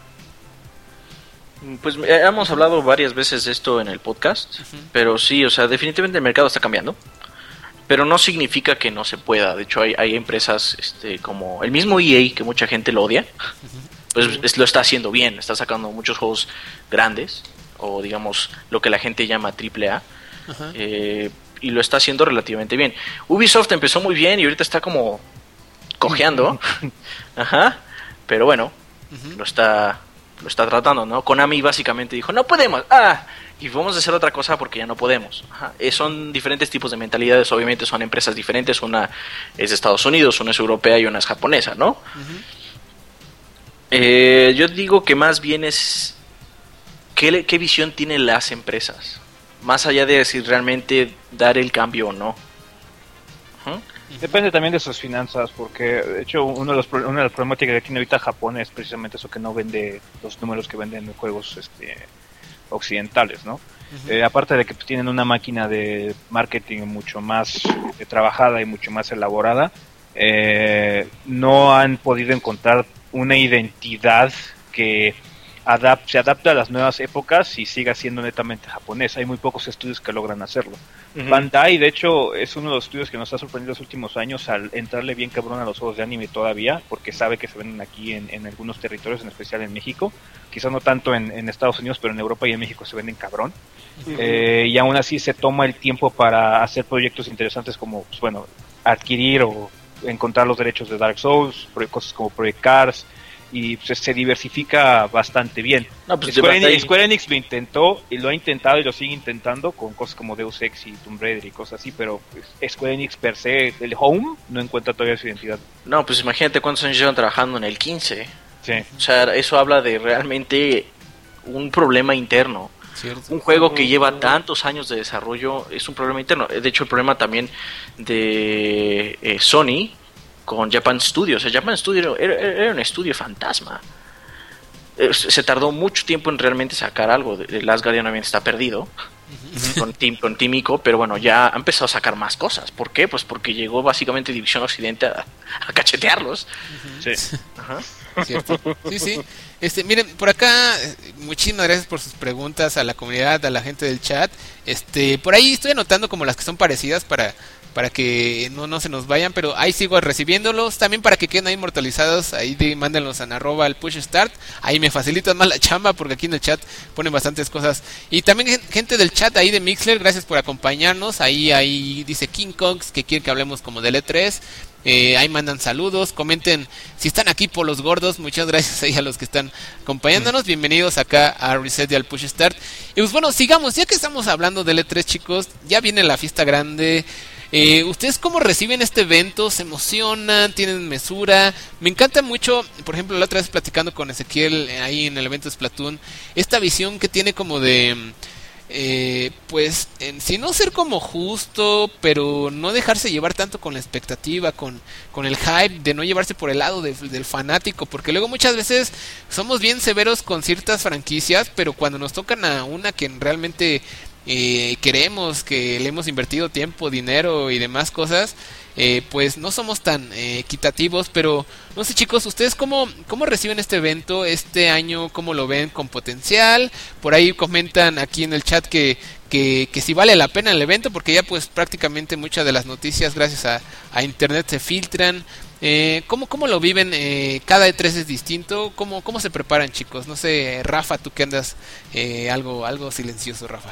Pues hemos hablado varias veces de esto en el podcast, uh-huh. Pero sí, o sea, definitivamente el mercado está cambiando. Pero no significa que no se pueda. De hecho, hay, hay empresas este, como el mismo E A, que mucha gente lo odia, uh-huh. Pues es, lo está haciendo bien. Está sacando muchos juegos grandes, o digamos lo que la gente llama triple A, uh-huh. eh, y lo está haciendo relativamente bien. Ubisoft empezó muy bien y ahorita está como cojeando. Ajá. Pero bueno, uh-huh. lo está lo está tratando, ¿no? Konami básicamente dijo, no podemos. Ah, y vamos a hacer otra cosa porque ya no podemos. Ajá. Eh, son diferentes tipos de mentalidades, obviamente son empresas diferentes, una es de Estados Unidos, una es europea y una es japonesa, ¿no? Uh-huh. Eh, yo digo que más bien es ¿qué, qué visión tienen las empresas, más allá de si realmente dar el cambio o no. Uh-huh. Depende también de sus finanzas, porque de hecho uno de los, una de las problemáticas que tiene ahorita Japón es precisamente eso, que no vende los números que venden en juegos este occidentales, ¿no? Uh-huh. Eh, aparte de que pues, tienen una máquina de marketing mucho más eh, trabajada y mucho más elaborada, eh, no han podido encontrar una identidad que Adap- se adapta a las nuevas épocas y siga siendo netamente japonés. Hay muy pocos estudios que logran hacerlo. Uh-huh. Bandai, de hecho, es uno de los estudios que nos ha sorprendido los últimos años al entrarle bien cabrón a los juegos de anime todavía, porque sabe que se venden aquí en, en algunos territorios, en especial en México. Quizás no tanto en, en Estados Unidos, pero en Europa y en México se venden cabrón. Uh-huh. Eh, y aún así se toma el tiempo para hacer proyectos interesantes como, pues, bueno, adquirir o encontrar los derechos de Dark Souls, cosas como Project Cars, y pues, se diversifica bastante bien. No, pues Square, Enix, Square Enix lo intentó y lo ha intentado y lo sigue intentando con cosas como Deus Ex y Tomb Raider y cosas así, pero pues, Square Enix per se, el Home, no encuentra todavía su identidad. No, pues imagínate cuántos años llevan trabajando en el quince. Sí. O sea, eso habla de realmente un problema interno. Cierto. Un juego que lleva tantos años de desarrollo es un problema interno. De hecho, el problema también de eh, Sony con Japan Studio, o sea, Japan Studio era, era un estudio fantasma. Se tardó mucho tiempo en realmente sacar algo. The Last Guardian obviamente está perdido uh-huh. con Team con Team Ico, pero bueno, ya ha empezado a sacar más cosas. ¿Por qué? Pues porque llegó básicamente División Occidente a, a cachetearlos. Uh-huh. Sí. Ajá. Cierto. Sí, sí. Este, miren, por acá, muchísimas gracias por sus preguntas a la comunidad, a la gente del chat. Este, por ahí estoy anotando como las que son parecidas para para que no, no se nos vayan, pero ahí sigo recibiéndolos, también para que queden ahí inmortalizados, ahí de, mándenlos a arroba al push start, ahí me facilitan más la chamba porque aquí en el chat ponen bastantes cosas, y también gente del chat ahí de Mixler, gracias por acompañarnos, ahí ahí dice King Kongs que quiere que hablemos como del E tres, eh, ahí mandan saludos, comenten si están aquí por los gordos, muchas gracias ahí a los que están acompañándonos, bienvenidos acá a Reset y al Push Start, y pues bueno, sigamos, ya que estamos hablando del E tres chicos, ya viene la fiesta grande. Eh, ¿Ustedes cómo reciben este evento? ¿Se emocionan? ¿Tienen mesura? Me encanta mucho, por ejemplo, la otra vez platicando con Ezequiel eh, ahí en el evento de Splatoon, esta visión que tiene como de, eh, pues, en sí no ser como justo, pero no dejarse llevar tanto con la expectativa, con, con el hype, de no llevarse por el lado de, del fanático, porque luego muchas veces somos bien severos con ciertas franquicias, pero cuando nos tocan a una que realmente Eh, queremos, que le hemos invertido tiempo, dinero y demás cosas, eh, pues no somos tan eh, equitativos, pero no sé chicos, ¿ustedes cómo, cómo reciben este evento este año? ¿Cómo lo ven con potencial? Por ahí comentan aquí en el chat que, que, que si vale la pena el evento, porque ya pues prácticamente muchas de las noticias gracias a, a internet se filtran. Eh, ¿cómo, ¿Cómo lo viven? Eh, cada E tres es distinto. ¿Cómo, ¿Cómo se preparan, chicos? No sé, Rafa, tú que andas eh, algo algo silencioso, Rafa.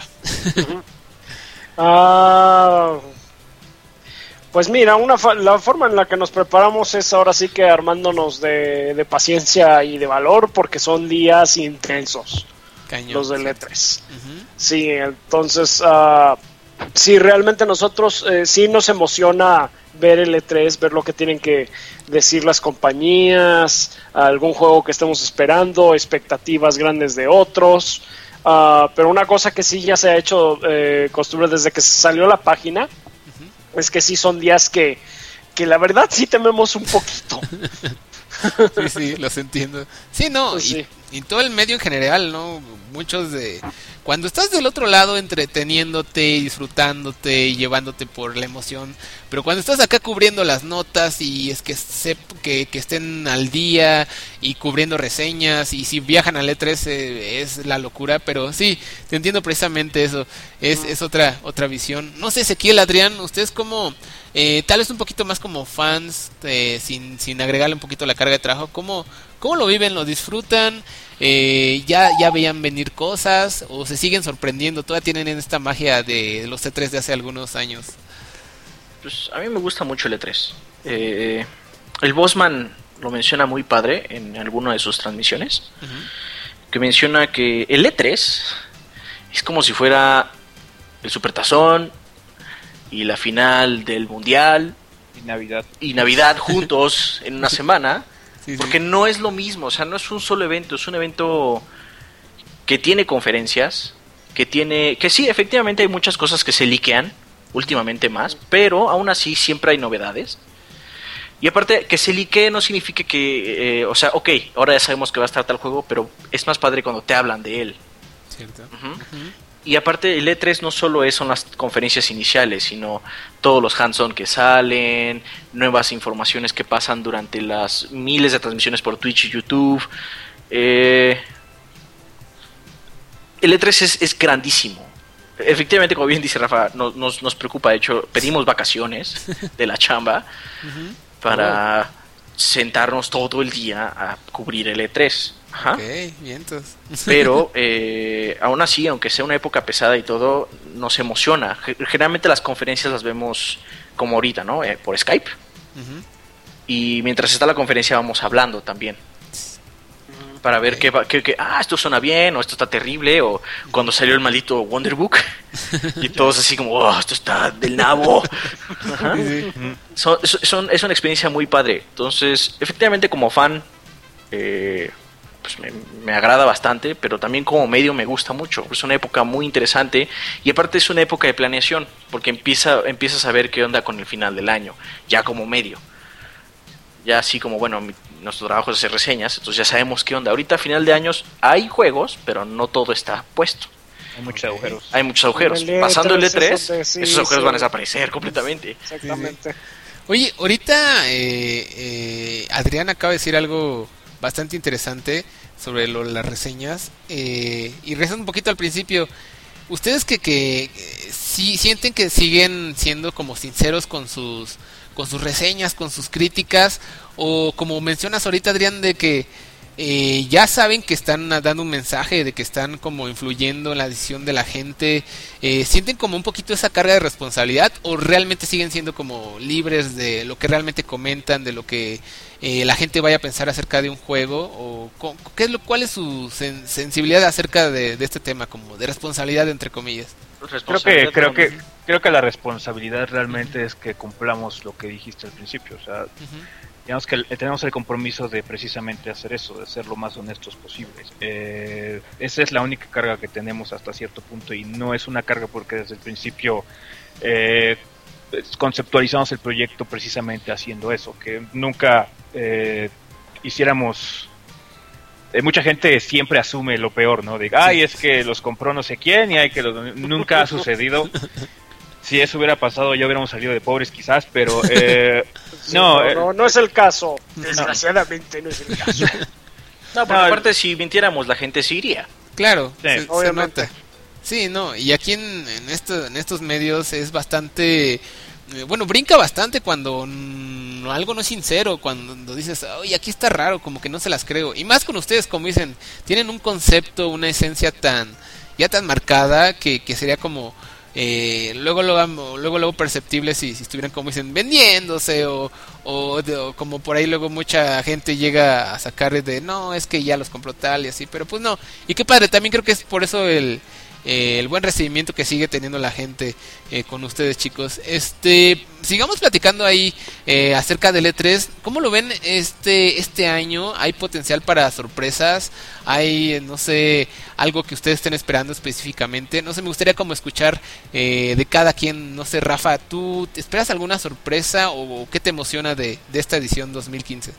uh, pues mira, una fa- la forma en la que nos preparamos es ahora sí que armándonos de, de paciencia y de valor, porque son días intensos. Cañón, los del E tres. Uh-huh. Sí, entonces, uh, sí, realmente nosotros eh, sí nos emociona ver el E tres, ver lo que tienen que decir las compañías, algún juego que estemos esperando, expectativas grandes de otros, uh, pero una cosa que sí ya se ha hecho eh, costumbre desde que salió la página, uh-huh. es que sí son días que, que la verdad sí tememos un poquito. Sí, sí, los entiendo. Sí, no, pues sí. Y, y todo el medio en general, ¿no? Muchos de... Cuando estás del otro lado entreteniéndote, disfrutándote y llevándote por la emoción, pero cuando estás acá cubriendo las notas y es que, se, que, que estén al día y cubriendo reseñas, y si viajan al E tres eh, es la locura, pero sí, te entiendo precisamente eso, es, es otra otra visión. No sé, Ezequiel, Adrián, ustedes como, eh, tal vez un poquito más como fans, eh, sin, sin agregarle un poquito la carga de trabajo, ¿cómo, cómo lo viven? ¿Lo disfrutan? Eh, ya, ya veían venir cosas o se siguen sorprendiendo, todavía tienen esta magia de los E tres de hace algunos años. Pues a mí me gusta mucho el E tres. Eh, el Bossman lo menciona muy padre en alguna de sus transmisiones, uh-huh. que menciona que el E tres es como si fuera el Supertazón y la final del Mundial y Navidad y Navidad juntos en una semana. Sí, porque sí. No es lo mismo, o sea, no es un solo evento, es un evento que tiene conferencias, que tiene, que sí, efectivamente hay muchas cosas que se liquean, últimamente más, pero aún así siempre hay novedades. Y aparte, que se liquee no significa que, eh, o sea, ok, ahora ya sabemos que va a estar tal juego, pero es más padre cuando te hablan de él. Cierto. Uh-huh. Uh-huh. Y aparte el E tres no solo es, son las conferencias iniciales, sino todos los hands-on que salen, nuevas informaciones que pasan durante las miles de transmisiones por Twitch y YouTube. Eh, el E tres es, es grandísimo. Efectivamente, como bien dice Rafa, nos, nos, nos preocupa. De hecho, pedimos vacaciones de la chamba uh-huh. para oh. sentarnos todo el día a cubrir el E tres. Ajá. Ok, bien, entonces. Pero uh, aún así, aunque sea una época pesada y todo, nos emociona. Generalmente las conferencias las vemos como ahorita, ¿no? Eh, por Skype. Uh-huh. Y mientras está la conferencia vamos hablando también. Uh-huh. Para ver okay. qué, qué, qué, ah, esto suena bien, o esto está terrible, o cuando salió el maldito Wonderbook. Y todos así como, oh, esto está del nabo. Ajá. Sí, sí. Son, son, es una experiencia muy padre. Entonces, efectivamente como fan... Eh, pues me, me agrada bastante, pero también como medio me gusta mucho. Es una época muy interesante y aparte es una época de planeación, porque empieza empiezas a ver qué onda con el final del año, ya como medio. Ya así como, bueno, mi, nuestro trabajo es hacer reseñas, entonces ya sabemos qué onda. Ahorita a final de años hay juegos, pero no todo está puesto. Hay muchos agujeros. Hay muchos agujeros. El Pasando el E tres, de, sí, esos agujeros sí. van a desaparecer completamente. Exactamente. Sí, sí. Oye, ahorita eh, eh, Adrián acaba de decir algo bastante interesante sobre lo, las reseñas eh, y rezando un poquito al principio, ustedes que, que eh, sí sienten que siguen siendo como sinceros con sus con sus reseñas, con sus críticas, o como mencionas ahorita, Adrián, de que eh, ya saben que están dando un mensaje, de que están como influyendo en la decisión de la gente, eh, sienten como un poquito esa carga de responsabilidad, o realmente siguen siendo como libres de lo que realmente comentan, de lo que eh, la gente vaya a pensar acerca de un juego, o qué es lo, cuál es su sen- sensibilidad acerca de, de este tema, como de responsabilidad entre comillas. Creo que creo que creo que la responsabilidad realmente es que cumplamos lo que dijiste al principio, o sea, uh-huh. digamos que tenemos el compromiso de precisamente hacer eso, de ser lo más honestos posibles. Eh, esa es la única carga que tenemos hasta cierto punto, y no es una carga porque desde el principio eh, conceptualizamos el proyecto precisamente haciendo eso, que nunca eh, hiciéramos... Eh, mucha gente siempre asume lo peor, ¿no? De, ay, es que los compró no sé quién y hay que los... Nunca ha sucedido. Si eso hubiera pasado ya hubiéramos salido de pobres quizás, pero eh, sí, no, no, eh, no, no es el caso. Desgraciadamente no es el caso. No, por no, aparte si mintiéramos la gente sí iría. Claro, sí, se, obviamente. Se nota. Sí, no, y aquí en, en, esto, en estos medios es bastante... Eh, bueno, brinca bastante cuando mm, algo no es sincero, cuando dices, oye, aquí está raro, como que no se las creo. Y más con ustedes, como dicen, tienen un concepto, una esencia tan ya tan marcada que, que sería como... Eh, luego, luego luego luego perceptible si, si estuvieran como dicen vendiéndose o, o, de, o como por ahí luego mucha gente llega a sacar de no es que ya los compró tal y así, pero pues no, y qué padre, también creo que es por eso el eh, el buen recibimiento que sigue teniendo la gente eh, con ustedes, chicos. Este, sigamos platicando ahí eh, acerca del E tres. ¿Cómo lo ven este este año? ¿Hay potencial para sorpresas? ¿Hay, no sé, algo que ustedes estén esperando específicamente? No sé, me gustaría como escuchar eh, de cada quien. No sé, Rafa, ¿tú te esperas alguna sorpresa o, o qué te emociona de, de esta edición dos mil quince?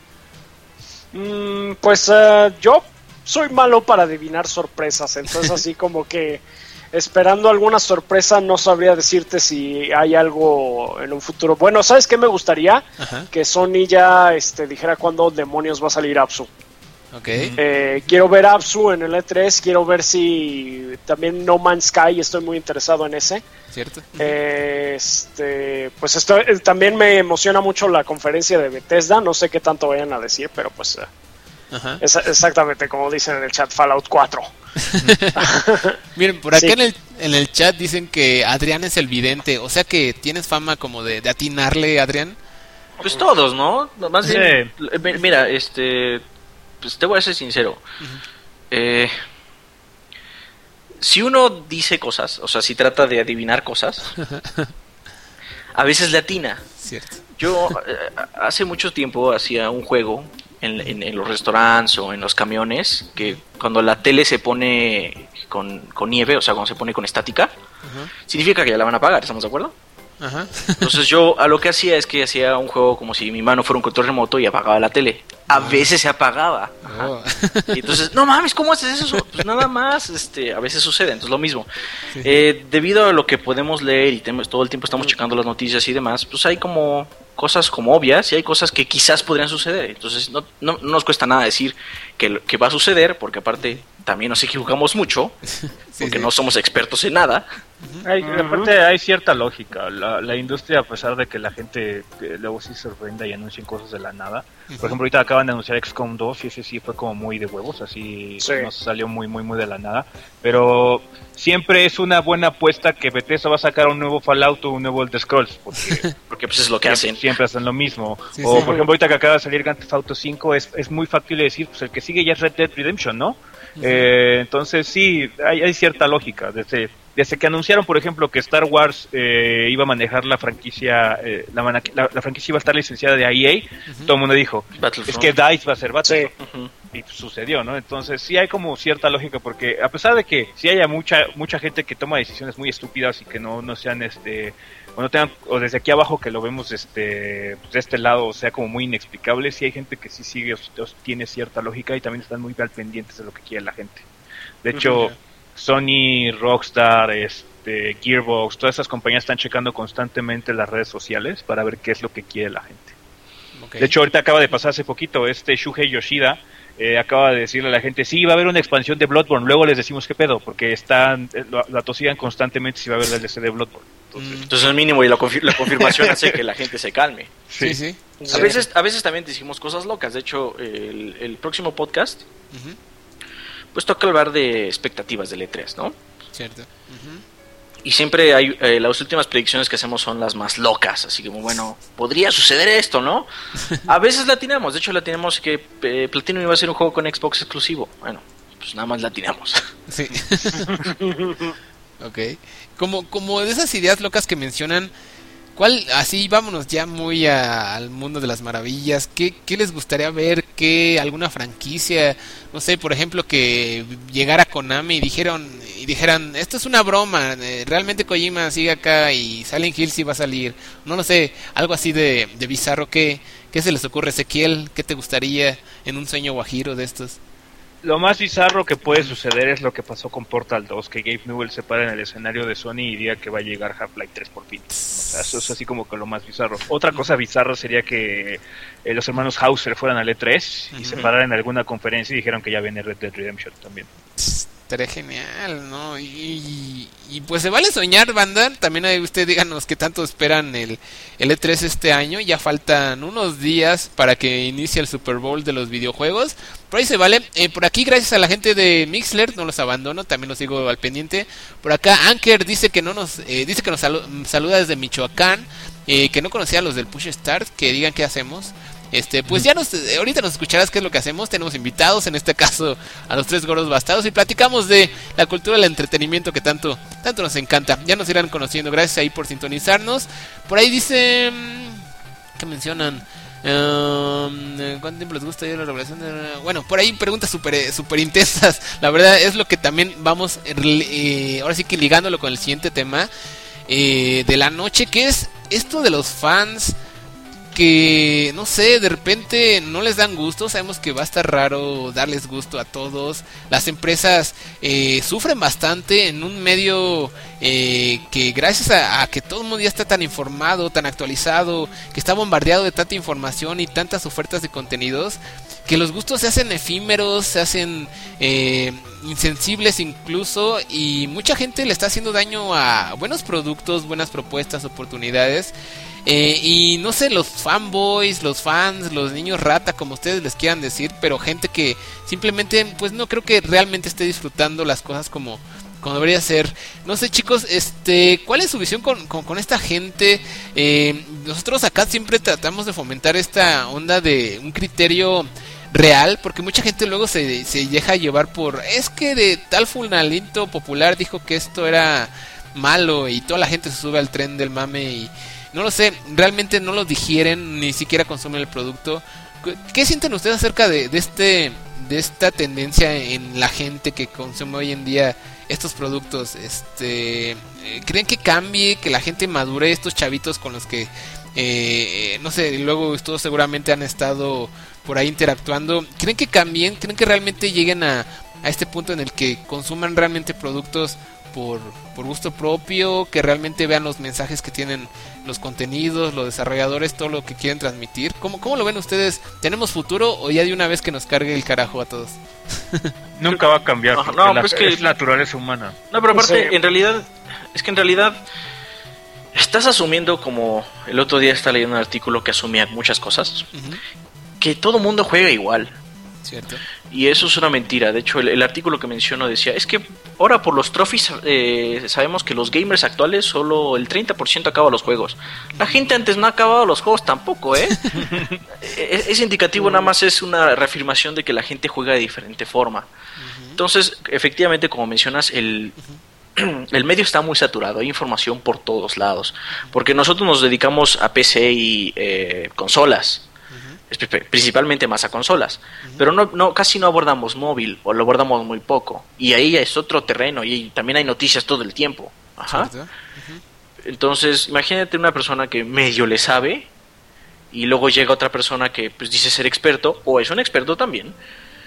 Mm, pues uh, yo soy malo para adivinar sorpresas, entonces así como que esperando alguna sorpresa no sabría decirte si hay algo en un futuro. Bueno, ¿sabes qué me gustaría? Ajá. Que Sony ya este, dijera cuándo demonios va a salir Absu. Okay. Eh, quiero ver Absu en el E tres, quiero ver si también No Man's Sky, estoy muy interesado en ese. Cierto. Eh, este, pues esto, también me emociona mucho la conferencia de Bethesda, no sé qué tanto vayan a decir, pero pues... Ajá. Es exactamente como dicen en el chat, Fallout cuatro. Miren, por acá sí. en, el, en el chat dicen que Adrián es el vidente, o sea que tienes fama como de, de atinarle, Adrián. Pues todos, ¿no? Más bien, sí. Mira, este, pues te voy a ser sincero. Uh-huh. Eh, si uno dice cosas, o sea, si trata de adivinar cosas, a veces le atina. Cierto. Yo eh, hace mucho tiempo hacía un juego en, en, en los restaurantes o en los camiones, que cuando la tele se pone con, con nieve, o sea, cuando se pone con estática, uh-huh. significa que ya la van a pagar, ¿estamos de acuerdo? Ajá. Entonces yo a lo que hacía es que hacía un juego como si mi mano fuera un control remoto y apagaba la tele. A veces se apagaba. Ajá. Oh. Y entonces, no mames, ¿cómo haces eso? Pues nada más, este, a veces sucede, entonces lo mismo. Sí. Eh, debido a lo que podemos leer y tem- todo el tiempo estamos checando las noticias y demás, pues hay como cosas como obvias y hay cosas que quizás podrían suceder. Entonces no, no, no nos cuesta nada decir que, que va a suceder, porque aparte también nos equivocamos mucho, Sí, porque sí. no somos expertos en nada. Hay, Ujú. Aparte hay cierta lógica. La, la industria, a pesar de que la gente que luego sí se sorprenda y anuncien cosas de la nada. Ujú. Por ejemplo, ahorita acaban de anunciar X COM dos y ese sí fue como muy de huevos, así Sí. nos salió muy, muy, muy de la nada. Pero siempre es una buena apuesta que Bethesda va a sacar un nuevo Fallout o un nuevo Elder Scrolls, porque Porque pues es lo que siempre, hacen. siempre hacen lo mismo. Sí, o sí. por ejemplo, ahorita que acaba de salir Grand Theft Auto cinco, es, es muy factible decir, pues el que sigue ya es Red Dead Redemption, ¿no? Eh, entonces sí, hay, hay cierta lógica. Desde, desde que anunciaron, por ejemplo, que Star Wars eh, iba a manejar la franquicia, eh, la, mana- la, la franquicia iba a estar licenciada de E A, todo el mundo dijo, Battlefront. es que DICE va a ser Battlefront. Ujú. Y sucedió, ¿no? Entonces sí hay como cierta lógica, porque a pesar de que sí haya mucha mucha gente que toma decisiones muy estúpidas y que no, no sean este o no tengan, o desde aquí abajo que lo vemos este de este lado, o sea, como muy inexplicable, sí hay gente que sí sigue, o, o tiene cierta lógica y también están muy al pendientes de lo que quiere la gente. De hecho, Ujú. Sony, Rockstar, este Gearbox, todas esas compañías están checando constantemente las redes sociales para ver qué es lo que quiere la gente. Ok. De hecho, ahorita acaba de pasar hace poquito, este Shuhei Yoshida eh, acaba de decirle a la gente, sí, va a haber una expansión de Bloodborne, luego les decimos qué pedo, porque están eh, lo, lo atosigan constantemente si va a haber el D L C de Bloodborne. Entonces, Mm. Entonces el mínimo y la, confir- la confirmación hace que la gente se calme. Sí, sí. A veces, a veces también decimos cosas locas. De hecho, el, el próximo podcast, Ujú. pues toca hablar de expectativas del E tres, ¿no? Cierto. Ujú. Y siempre hay, eh, las últimas predicciones que hacemos son las más locas, así como, bueno, podría suceder esto, ¿no? A veces la atinamos, de hecho la atinamos que eh, Platinum iba a ser un juego con Xbox exclusivo. Bueno, pues nada más la atinamos. Sí. Ok. Como, como de esas ideas locas que mencionan, ¿cuál, así vámonos ya muy a- al mundo de las maravillas? ¿Qué, qué les gustaría ver? ¿Qué, alguna franquicia? No sé, por ejemplo, que llegara Konami y dijeron, y dijeran, esto es una broma, eh, realmente Kojima sigue acá y Silent Hill sí va a salir. No lo sé, algo así de, de bizarro. ¿Qué, ¿Qué se les ocurre, Ezequiel? ¿Qué te gustaría en un sueño guajiro de estos? lo más bizarro que puede suceder es lo que pasó con Portal dos, que Gabe Newell se para en el escenario de Sony y diga que va a llegar Half-Life tres por fin. O sea, eso es así como que lo más bizarro. Otra cosa bizarra sería que eh, los hermanos Hauser fueran al E tres y Ujú. se pararan en alguna conferencia y dijeron que ya viene Red Dead Redemption también. Estaría genial, ¿no? Y, y, y pues se vale soñar, banda. También ahí usted díganos qué tanto esperan el, el E tres este año. Ya faltan unos días para que inicie el Super Bowl de los videojuegos. Por ahí se vale. Eh, por aquí, gracias a la gente de Mixler, no los abandono, también los sigo al pendiente. Por acá, Anker dice que no nos eh, dice que nos salu- saluda desde Michoacán, eh, que no conocía a los del Push Start, que digan qué hacemos. Este, pues ya nos, eh, ahorita nos escucharás qué es lo que hacemos. Tenemos invitados, en este caso a los tres gordos bastados, y platicamos de la cultura del entretenimiento que tanto, tanto nos encanta. Ya nos irán conociendo, gracias ahí por sintonizarnos. Por ahí dice, ¿qué mencionan? Um, ¿Cuánto tiempo les gusta la revelación de... Bueno, por ahí preguntas súper super intensas. La verdad es lo que también vamos, eh, ahora sí que ligándolo con el siguiente tema eh, de la noche, que es esto de los fans que, no sé, de repente no les dan gusto. Sabemos que va a estar raro darles gusto a todos. Las empresas eh, sufren bastante en un medio eh, que gracias a, a que todo el mundo ya está tan informado, tan actualizado, que está bombardeado de tanta información y tantas ofertas de contenidos, que los gustos se hacen efímeros, se hacen eh, insensibles incluso, y mucha gente le está haciendo daño a buenos productos, buenas propuestas, oportunidades. Eh, y no sé, los fanboys, los fans, los niños rata, como ustedes les quieran decir, pero gente que simplemente, pues no creo que realmente esté disfrutando las cosas como, como debería ser. No sé, chicos, este, ¿cuál es su visión con, con, con esta gente? Eh, nosotros acá siempre tratamos de fomentar esta onda de un criterio real, porque mucha gente luego se, se deja llevar por, es que de tal fulanito popular dijo que esto era malo, y toda la gente se sube al tren del mame y no lo sé, realmente no lo digieren, ni siquiera consumen el producto. ¿Qué sienten ustedes acerca de, de este de esta tendencia en la gente que consume hoy en día estos productos? Este, ¿creen que cambie, que la gente madure, estos chavitos con los que eh, no sé, luego todos seguramente han estado por ahí interactuando? ¿Creen que cambien? ¿Creen que realmente lleguen a, a este punto en el que consuman realmente productos por, por gusto propio, que realmente vean los mensajes que tienen los contenidos, los desarrolladores, todo lo que quieren transmitir? ¿Cómo, cómo lo ven ustedes? ¿Tenemos futuro o ya de una vez que nos cargue el carajo a todos? Nunca va a cambiar, No, porque no, la, pues que- es naturaleza humana. No, pero aparte, Sí. en realidad, es que en realidad estás asumiendo, como el otro día estaba leyendo un artículo que asumía muchas cosas, Uh-huh. que todo mundo juega igual. ¿Cierto? Y eso es una mentira. De hecho, el, el artículo que menciono decía, es que ahora por los trophies eh, sabemos que los gamers actuales solo el treinta por ciento acaba los juegos. La gente antes no ha acabado los juegos tampoco, ¿eh? es, es indicativo, nada más es una reafirmación de que la gente juega de diferente forma. Entonces, efectivamente, como mencionas, el... el medio está muy saturado, hay información por todos lados, porque nosotros nos dedicamos a P C y eh, consolas, espe- principalmente más a consolas, pero no, no casi no abordamos móvil, o lo abordamos muy poco, y ahí es otro terreno, y también hay noticias todo el tiempo. Ajá. ¿Cierto? Entonces, imagínate una persona que medio le sabe, y luego llega otra persona que pues dice ser experto, o es un experto también,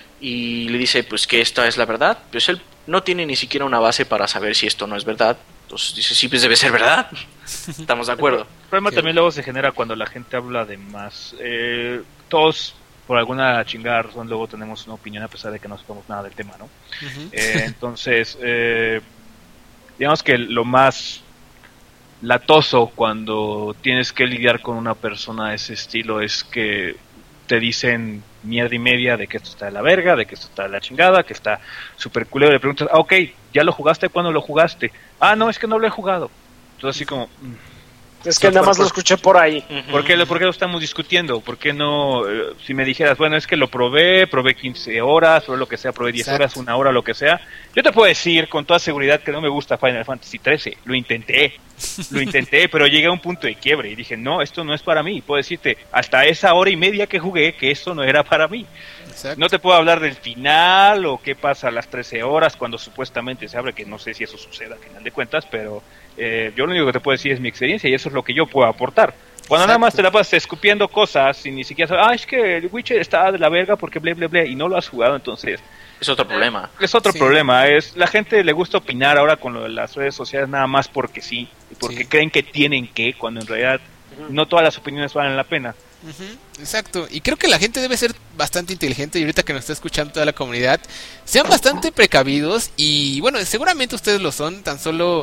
y le dice pues que esta es la verdad. Pues él no tiene ni siquiera una base para saber si esto no es verdad. Entonces dice, sí, pues debe ser verdad. Estamos de acuerdo. El problema Sí. también luego se genera cuando la gente habla de más. Eh, todos, por alguna chingada razón, luego tenemos una opinión a pesar de que no sepamos nada del tema, ¿no? Uh-huh. Eh, entonces, eh, digamos que lo más latoso cuando tienes que lidiar con una persona de ese estilo es que te dicen mierda y media de que esto está de la verga, de que esto está de la chingada, que está super culero. Le preguntas, ah, ok, ¿ya lo jugaste? ¿Cuándo lo jugaste? Ah, no, es que no lo he jugado. Entonces así como... mm, Es que nada más lo escuché por ahí. ¿Por qué, lo- ¿Por qué lo estamos discutiendo? ¿Por qué no? eh, si me dijeras, bueno, es que lo probé, probé quince horas, o lo que sea, probé diez Exacto. horas, una hora, lo que sea. Yo te puedo decir con toda seguridad que no me gusta Final Fantasy trece. Lo intenté, lo intenté, pero llegué a un punto de quiebre y dije, no, esto no es para mí. Puedo decirte, hasta esa hora y media que jugué, que esto no era para mí. Exacto. No te puedo hablar del final o qué pasa a las trece horas cuando supuestamente se abre, que no sé si eso suceda a final de cuentas, pero eh, yo lo único que te puedo decir es mi experiencia y eso es lo que yo puedo aportar. Cuando Exacto. nada más te la pasas escupiendo cosas y ni siquiera sabes, ah, es que el Witcher está de la verga porque ble, ble, ble, y no lo has jugado, entonces Es otro problema. es otro Sí. problema. Es la gente le gusta opinar ahora con lo de las redes sociales nada más porque sí, y porque Sí. creen que tienen que, cuando en realidad no todas las opiniones valen la pena. Ujú, exacto, y creo que la gente debe ser bastante inteligente y ahorita que nos está escuchando toda la comunidad, sean bastante precavidos y bueno, seguramente ustedes lo son, tan solo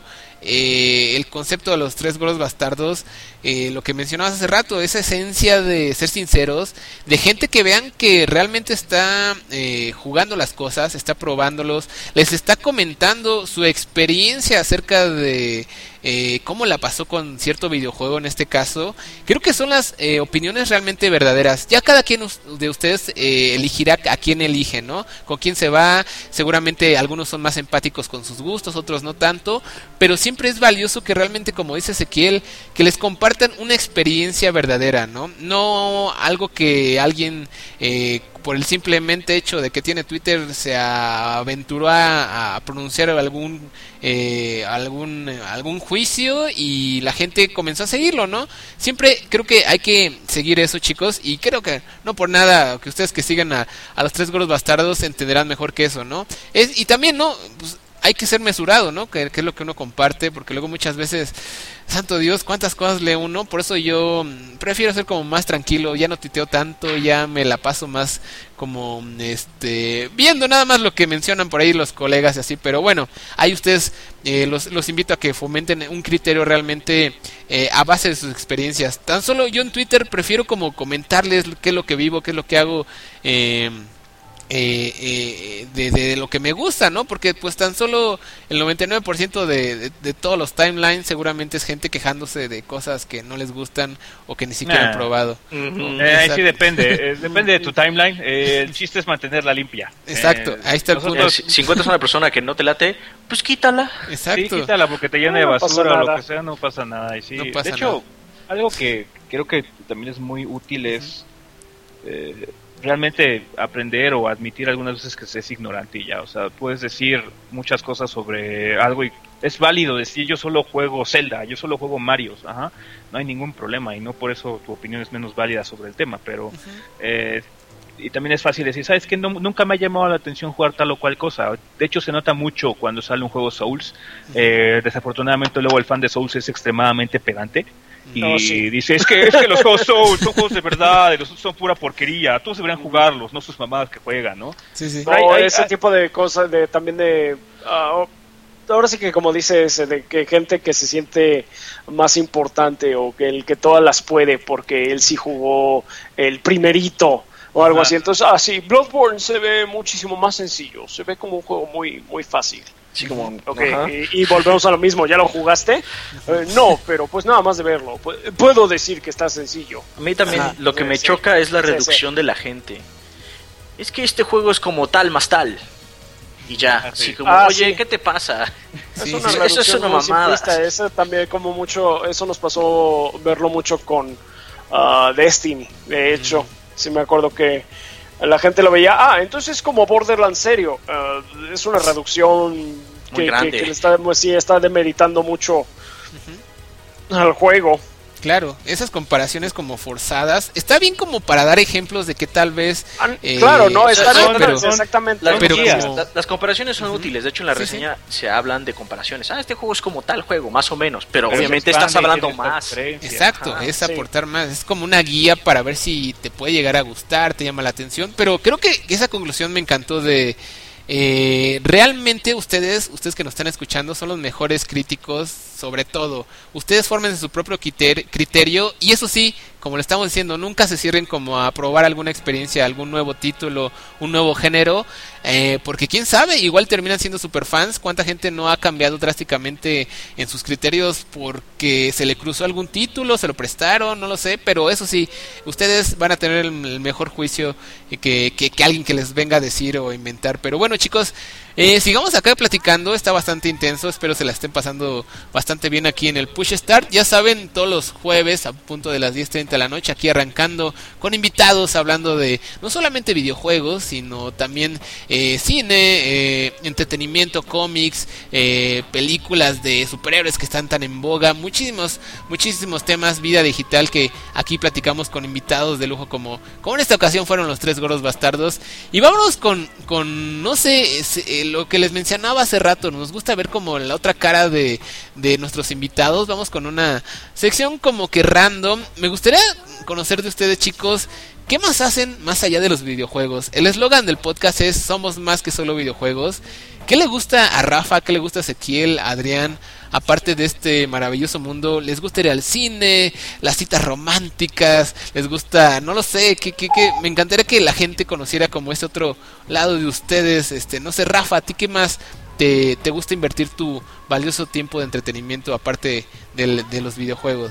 eh, el concepto de los tres gordos bastardos, eh, lo que mencionabas hace rato, esa esencia de ser sinceros, de gente que vean que realmente está eh, jugando las cosas, está probándolos, les está comentando su experiencia acerca de eh, cómo la pasó con cierto videojuego en este caso. Creo que son las eh, opiniones realmente verdaderas. Ya cada quien us- de ustedes eh, elegirá a quién elige, ¿no? Con quién se va. Seguramente algunos son más empáticos con sus gustos, otros no tanto. Pero siempre es valioso que realmente, como dice Ezequiel, que les compartan una experiencia verdadera, ¿no? No algo que alguien... Eh, por el simplemente hecho de que tiene Twitter se aventuró a, a pronunciar algún eh, algún algún juicio y la gente comenzó a seguirlo, ¿no? Siempre creo que hay que seguir eso, chicos, y creo que no por nada que ustedes que sigan a, a los tres gordos bastardos entenderán mejor que eso, ¿no? Es, y también, ¿no? Pues, hay que ser mesurado, ¿no? Que, que es lo que uno comparte, porque luego muchas veces, santo Dios, cuántas cosas lee uno. Por eso yo mm, prefiero ser como más tranquilo, ya no tuiteo tanto, ya me la paso más como, este, viendo nada más lo que mencionan por ahí los colegas y así. Pero bueno, ahí ustedes, eh, los, los invito a que fomenten un criterio realmente eh, a base de sus experiencias. Tan solo yo en Twitter prefiero como comentarles qué es lo que vivo, qué es lo que hago, eh... Eh, eh, de, de lo que me gusta, ¿no? Porque pues tan solo el noventa y nueve por ciento de, de, de todos los timelines seguramente es gente quejándose de cosas que no les gustan o que ni siquiera Nah. han probado. Ujú. Eh, ahí Exacto. sí depende, eh, depende de tu timeline. Eh, el chiste es mantenerla limpia. Exacto, Eh, ahí está el Eh, punto. nosotros- si, si encuentras una persona que no te late, pues quítala. Sí, Exacto. quítala porque te llena de No pasa basura o lo nada. que sea, no pasa nada. Y sí, No pasa de hecho, algo que creo que también es muy útil es eh, realmente aprender o admitir algunas veces que se es ignorante y ya, o sea, puedes decir muchas cosas sobre algo y es válido decir yo solo juego Zelda, yo solo juego Mario, ajá, no hay ningún problema y no por eso tu opinión es menos válida sobre el tema, pero uh-huh. eh, y también es fácil decir, ¿sabes qué? No, nunca me ha llamado la atención jugar tal o cual cosa. De hecho, se nota mucho cuando sale un juego Souls. Eh, desafortunadamente, luego el fan de Souls es extremadamente pedante. Y no, sí. dice, es que, es que los juegos Souls son juegos de verdad, y los otros son pura porquería. Todos deberían jugarlos, no sus mamadas que juegan, ¿no? Sí, sí. No, hay, hay, ese hay, tipo de cosas, de también de... Uh, ahora sí que como dices, de que gente que se siente más importante o que el que todas las puede porque él sí jugó el primerito o algo Ajá. así. Entonces, ah, sí, Bloodborne se ve muchísimo más sencillo, se ve como un juego muy muy fácil. Sí, como, okay. y, y volvemos a lo mismo, ¿ya lo jugaste? Eh, no, pero pues nada más de verlo, puedo decir que está sencillo. A mí también Ajá. lo que me sí, choca es la sí, reducción sí. de la gente. Es que este juego es como tal más tal. Y ya, ah, sí. así como, ah, oye, sí. ¿qué te pasa? Sí, es una sí, eso es una mamada. Eso también como mucho, eso nos pasó verlo mucho con uh, Destiny, de hecho. Mm. Sí me acuerdo que la gente lo veía, ah, entonces es como Borderlands serio, uh, es una reducción que, que, que le está, pues, sí, está demeritando mucho uh-huh. al juego. Claro, esas comparaciones como forzadas, está bien como para dar ejemplos de que tal vez... Eh, claro, no, está bien, pero, exactamente. Las, pero como... las, las comparaciones son uh-huh. útiles, de hecho en la sí, reseña sí. se hablan de comparaciones. Ah, este juego es como tal juego, más o menos, pero, pero obviamente estás hablando más. Exacto, Ajá, es aportar sí. más, es como una guía para ver si te puede llegar a gustar, te llama la atención, pero creo que esa conclusión me encantó de... Eh, realmente ustedes, ustedes que nos están escuchando son los mejores críticos, sobre todo. Ustedes formen su propio criterio y eso sí, como le estamos diciendo, nunca se cierren como a probar alguna experiencia, algún nuevo título, un nuevo género, eh, porque quién sabe, igual terminan siendo super fans. Cuánta gente no ha cambiado drásticamente en sus criterios porque se le cruzó algún título, se lo prestaron, no lo sé, pero eso sí, ustedes van a tener el, el mejor juicio que, que, que alguien que les venga a decir o inventar. Pero bueno, chicos, eh, sigamos acá platicando, está bastante intenso, espero se la estén pasando bastante bien aquí en el Push Start. Ya saben, todos los jueves a punto de las diez treinta de la noche, aquí arrancando con invitados, hablando de no solamente videojuegos, sino también eh, cine, eh, entretenimiento, cómics, eh, películas de superhéroes que están tan en boga, muchísimos, muchísimos temas, vida digital, que aquí platicamos con invitados de lujo como, como en esta ocasión fueron los tres gordos bastardos. Y vámonos con, con no sé, eh, lo que les mencionaba hace rato, nos gusta ver como la otra cara de, de nuestros invitados. Vamos con una sección como que random. Me gustaría conocer de ustedes, chicos, ¿qué más hacen más allá de los videojuegos? El eslogan del podcast es somos más que solo videojuegos. ¿Qué le gusta a Rafa? ¿Qué le gusta a Ezequiel, a Adrián? Aparte de este maravilloso mundo, ¿les gusta ir al cine? ¿Las citas románticas? ¿Les gusta? No lo sé, que, que, que me encantaría que la gente conociera como ese otro lado de ustedes. Este, no sé, Rafa, ¿a ti qué más te, te gusta invertir tu valioso tiempo de entretenimiento aparte de, de los videojuegos?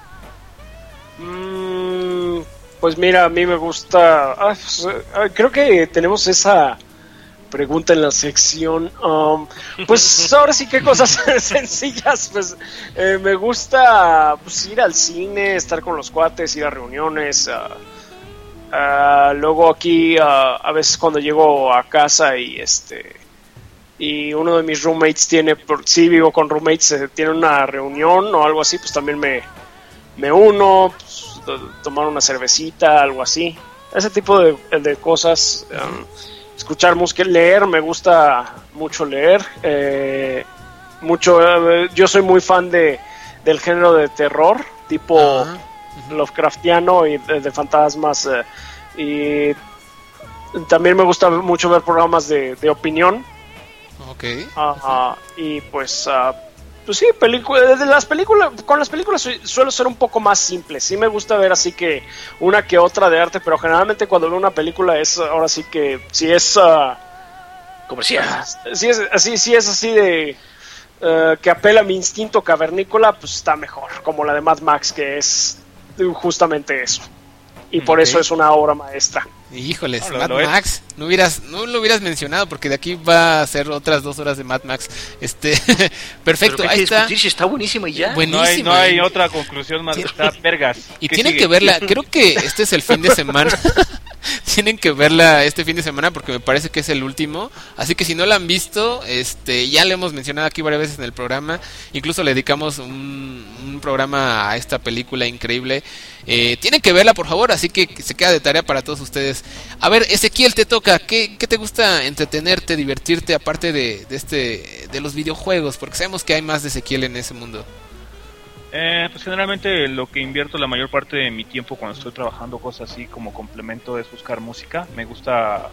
Mm, pues mira, a mí me gusta... Ah, pues, ah, creo que tenemos esa... pregunta en la sección. Um, pues ahora sí que cosas sencillas. Pues eh, me gusta pues, ir al cine, estar con los cuates, ir a reuniones. Uh, uh, luego aquí uh, a veces cuando llego a casa y este y uno de mis roommates tiene, por, sí vivo con roommates, eh, tiene una reunión o algo así, pues también me me uno, pues, tomar una cervecita, algo así. Ese tipo de, de cosas. Um, Escuchar música, leer, me gusta mucho leer, eh, mucho. Eh, yo soy muy fan de del género de terror, tipo uh-huh. Uh-huh. Lovecraftiano y de, de fantasmas, eh, y también me gusta mucho ver programas de, de opinión. Okay. Uh, uh, y pues, uh, pues sí, películas. De las películas, con las películas suelo ser un poco más simple. Sí me gusta ver así que una que otra de arte, pero generalmente cuando veo una película es ahora sí que si es uh, comercial, uh, si es así, si es así de uh, que apela a mi instinto cavernícola, pues está mejor. Como la de Mad Max, que es justamente eso. Y por okay. eso es una obra maestra. Híjoles, no, Mad lo Max, es. no hubieras, no lo hubieras mencionado porque de aquí va a ser otras dos horas de Mad Max. Este, perfecto, pero ahí que está. Discutir si está buenísima y ya. Buenísima. No hay, no hay otra conclusión más, está vergas. Y tienen sigue? que verla, creo que este es el fin de semana. tienen que verla este fin de semana porque me parece que es el último. Así que si no la han visto, este, ya le hemos mencionado aquí varias veces en el programa. Incluso le dedicamos un, un programa a esta película increíble. Eh, tienen que verla, por favor, así que se queda de tarea para todos ustedes. A ver, Ezequiel, te toca. ¿Qué, qué te gusta entretenerte, divertirte, aparte de, de este de los videojuegos? Porque sabemos que hay más de Ezequiel en ese mundo. Eh, pues generalmente lo que invierto la mayor parte de mi tiempo cuando estoy trabajando cosas así como complemento es buscar música. Me gusta...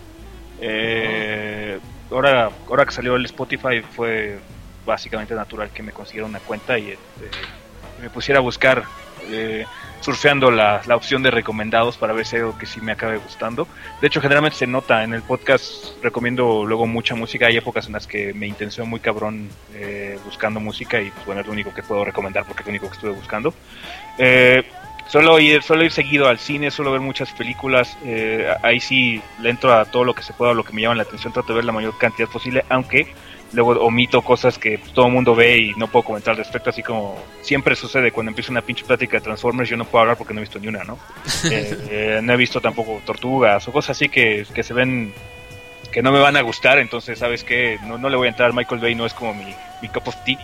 Eh, ahora, ahora que salió el Spotify fue básicamente natural que me consiguiera una cuenta y este, me pusiera a buscar... Eh, surfeando la, la opción de recomendados para ver si hay algo que sí me acabe gustando. De hecho, generalmente se nota en el podcast, recomiendo luego mucha música. Hay épocas en las que me intencionó muy cabrón eh, buscando música y pues bueno, es lo único que puedo recomendar porque es lo único que estuve buscando. Eh, suelo, ir, suelo ir seguido al cine, suelo ver muchas películas. Eh, ahí sí le entro a todo lo que se pueda, lo que me llama la atención, trato de ver la mayor cantidad posible, aunque... luego omito cosas que pues, todo el mundo ve y no puedo comentar al respecto, así como siempre sucede cuando empieza una pinche plática de Transformers, yo no puedo hablar porque no he visto ni una, ¿no? eh, eh, no he visto tampoco Tortugas o cosas así que, que se ven que no me van a gustar, entonces, ¿sabes qué? No, no le voy a entrar, Michael Bay no es como mi, mi cup of tea.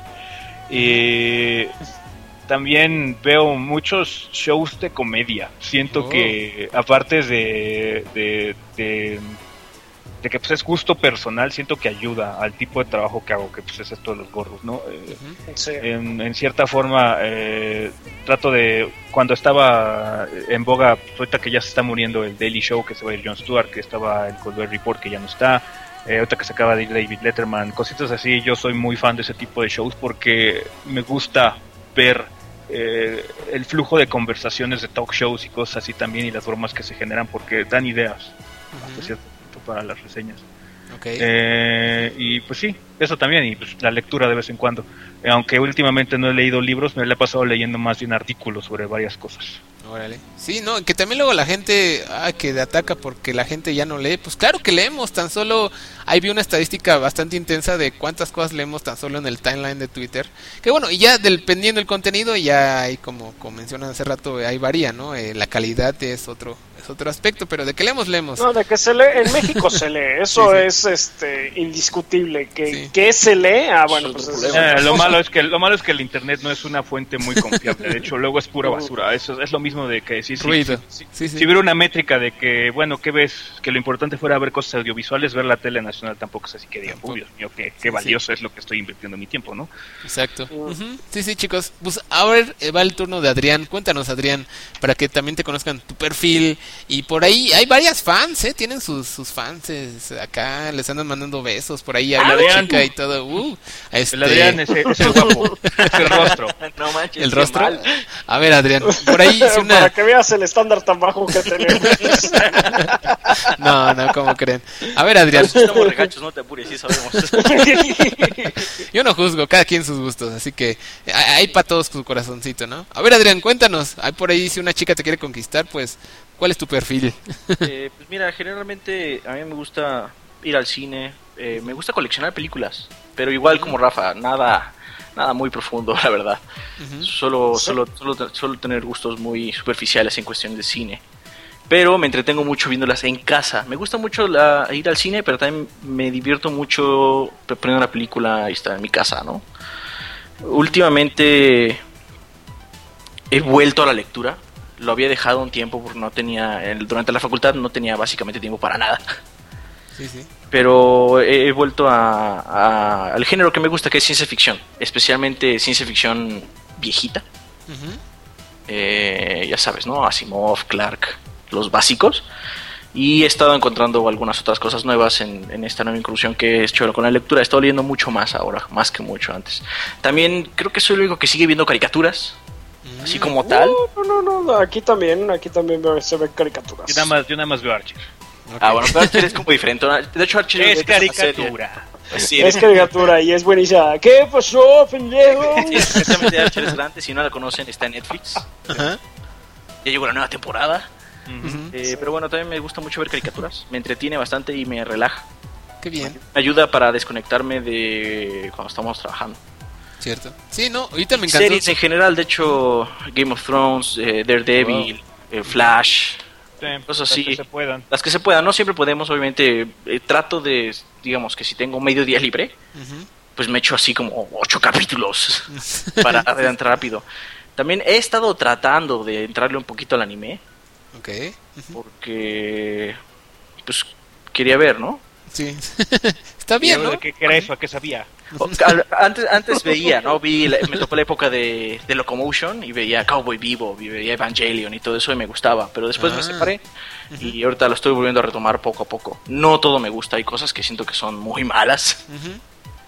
Eh, también veo muchos shows de comedia, siento oh. que aparte de... de, de de que pues es gusto personal, siento que ayuda al tipo de trabajo que hago, que pues es esto de los gorros, ¿no? Eh, uh-huh. sí. en, en cierta forma eh, trato de, cuando estaba en boga, ahorita que ya se está muriendo el Daily Show, que se va a ir Jon Stewart, que estaba el Colbert Report, que ya no está, eh, ahorita que se acaba de ir David Letterman, cositas así, yo soy muy fan de ese tipo de shows porque me gusta ver eh, el flujo de conversaciones de talk shows y cosas así también, y las formas que se generan, porque dan ideas, uh-huh. hasta cierto para las reseñas. Okay. Eh, y pues sí, eso también, y pues la lectura de vez en cuando. Eh, aunque últimamente no he leído libros, me la he pasado leyendo más bien artículos sobre varias cosas. Órale. Sí, no, que también luego la gente ah, que ataca porque la gente ya no lee. Pues claro que leemos, tan solo ahí vi una estadística bastante intensa de cuántas cosas leemos tan solo en el timeline de Twitter. Que bueno, y ya dependiendo del contenido, ya hay como, como mencionan hace rato, ahí varía, ¿no? Eh, la calidad es otro es otro aspecto, pero de que leemos, leemos. No, de que se lee, en México se lee, eso sí, sí. es este indiscutible. Que, sí. que se lee, ah bueno, pues es eh, lo malo es que lo malo es que el internet no es una fuente muy confiable, de hecho luego es pura basura, eso es lo mismo de que sí, sí, Ruido. sí, sí, sí, sí. Si hubiera una métrica de que, bueno, ¿qué ves? Que lo importante fuera ver cosas audiovisuales, ver la tele nacional tampoco es así que digan, uy, Dios mío, qué, qué valioso sí. es lo que estoy invirtiendo mi tiempo, ¿no? Exacto. Uh-huh. Sí, sí, chicos, pues ahora va el turno de Adrián. Cuéntanos, Adrián, para que también te conozcan tu perfil, y por ahí hay varias fans, ¿eh? Tienen sus, sus fans acá, les andan mandando besos, por ahí habla de chica y todo. Uh, este... El Adrián es el, es el guapo, es el rostro. No manches, ¿El rostro? Mal. A ver, Adrián, por ahí hice una... Para que veas el estándar tan bajo que tenemos. No, no, ¿cómo creen? A ver, Adrián. No, estamos regachos, no te apures, sí sabemos. Yo no juzgo, cada quien sus gustos, así que hay para todos su corazoncito, ¿no? A ver, Adrián, cuéntanos. Hay por ahí, si una chica te quiere conquistar, pues, ¿cuál es tu perfil? eh, pues mira, generalmente a mí me gusta ir al cine, eh, me gusta coleccionar películas, pero igual como Rafa, nada... Nada muy profundo, la verdad. Uh-huh. Solo, sí. solo, solo, solo tener gustos muy superficiales en cuestión de cine. Pero me entretengo mucho viéndolas en casa. Me gusta mucho la, ir al cine, pero también me divierto mucho poniendo una película y estar en mi casa, ¿no? Últimamente he vuelto a la lectura. Lo había dejado un tiempo porque no tenía, durante la facultad no tenía básicamente tiempo para nada. Sí, sí. Pero he, he vuelto a, a, al género que me gusta, que es ciencia ficción, especialmente ciencia ficción viejita. Uh-huh. Eh, ya sabes, ¿no? Asimov, Clarke, los básicos. Y he estado encontrando algunas otras cosas nuevas en, en esta nueva incursión que he hecho con la lectura. He estado leyendo mucho más ahora, más que mucho antes. También creo que soy el único que sigue viendo caricaturas, uh-huh. así como tal. No, no, no, no, aquí también, aquí también se ven caricaturas. Yo nada más, yo nada más veo Archer. Okay. Ah, bueno, pero Archer es como diferente. De hecho, Archer es caricatura. Sí, es caricatura y es buenísima. ¿Qué pasó, pendejo? Exactamente, Archer es grande. Si no la conocen, está en Netflix. Uh-huh. Ya llegó la nueva temporada. Uh-huh. Eh, pero bueno, también me gusta mucho ver caricaturas. Me entretiene bastante y me relaja. Qué bien. Me ayuda para desconectarme de cuando estamos trabajando. Cierto. Sí, no, ahorita me encantó. Series en general, de hecho, Game of Thrones, eh, Daredevil, wow. eh, Flash. Sí, cosas las así. que se puedan. Las que se puedan, no siempre podemos, obviamente. Eh, trato de, digamos que si tengo medio día libre, Uh-huh. pues me echo así como ocho capítulos para entrar rápido. También he estado tratando de entrarle un poquito al anime, Ok. Uh-huh. porque pues quería ver, ¿no? Sí. Está bien, ¿no? ¿De qué era eso? ¿A qué sabía? O- al- antes antes veía, ¿no? Vi la- me tocó la época de, de Locomotion y veía Cowboy Vivo, y veía Evangelion y todo eso y me gustaba, pero después Ah. me separé y ahorita lo estoy volviendo a retomar poco a poco. No todo me gusta, hay cosas que siento que son muy malas, Uh-huh.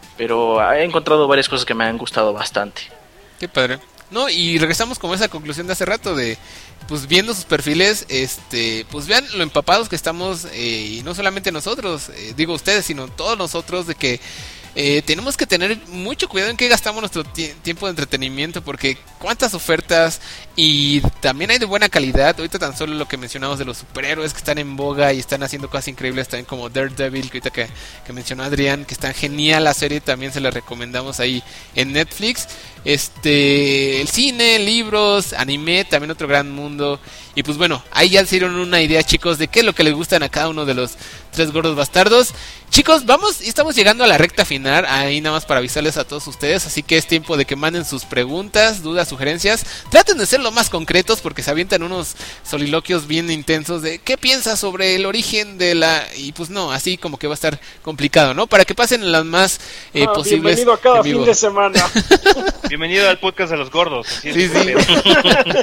pero he encontrado varias cosas que me han gustado bastante. Qué padre. No, y regresamos con esa conclusión de hace rato de, pues viendo sus perfiles, este, pues vean lo empapados que estamos, eh, y no solamente nosotros, eh, digo ustedes, sino todos nosotros, de que eh, tenemos que tener mucho cuidado en qué gastamos nuestro tie- tiempo de entretenimiento, porque cuántas ofertas, y también hay de buena calidad. Ahorita tan solo lo que mencionamos de los superhéroes que están en boga y están haciendo cosas increíbles, también como Daredevil, que ahorita que, que mencionó Adrián, que está genial la serie, también se la recomendamos ahí en Netflix. Este, el cine, libros, anime, también otro gran mundo. Y pues bueno, ahí ya se dieron una idea, chicos, de qué es lo que les gustan a cada uno de los tres gordos bastardos. Chicos, vamos, y estamos llegando a la recta final, ahí nada más para avisarles a todos ustedes, así que es tiempo de que manden sus preguntas, dudas, sugerencias. Traten de ser lo más concretos porque se avientan unos soliloquios bien intensos de qué piensas sobre el origen de la... Y pues no, así como que va a estar complicado, ¿no? Para que pasen las más eh, Ah, posibles. bienvenido a cada en fin vivo. de semana. Bienvenido al podcast de los gordos. Así es Sí, que- sí.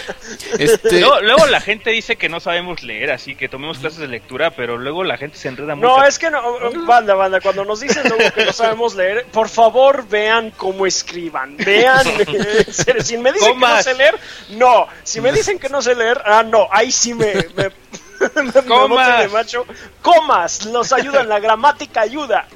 Este, Luego, luego la gente dice que no sabemos leer, así que tomemos clases de lectura, pero luego la gente se enreda mucho. No, es que no, banda, banda, cuando nos dicen luego que no sabemos leer, por favor vean cómo escriban, vean, eh, si me dicen Comas. que no sé leer, no, si me dicen que no sé leer, ah, no, ahí sí me, me, me, me Comas. boto de macho, comas, nos ayudan, la gramática ayuda.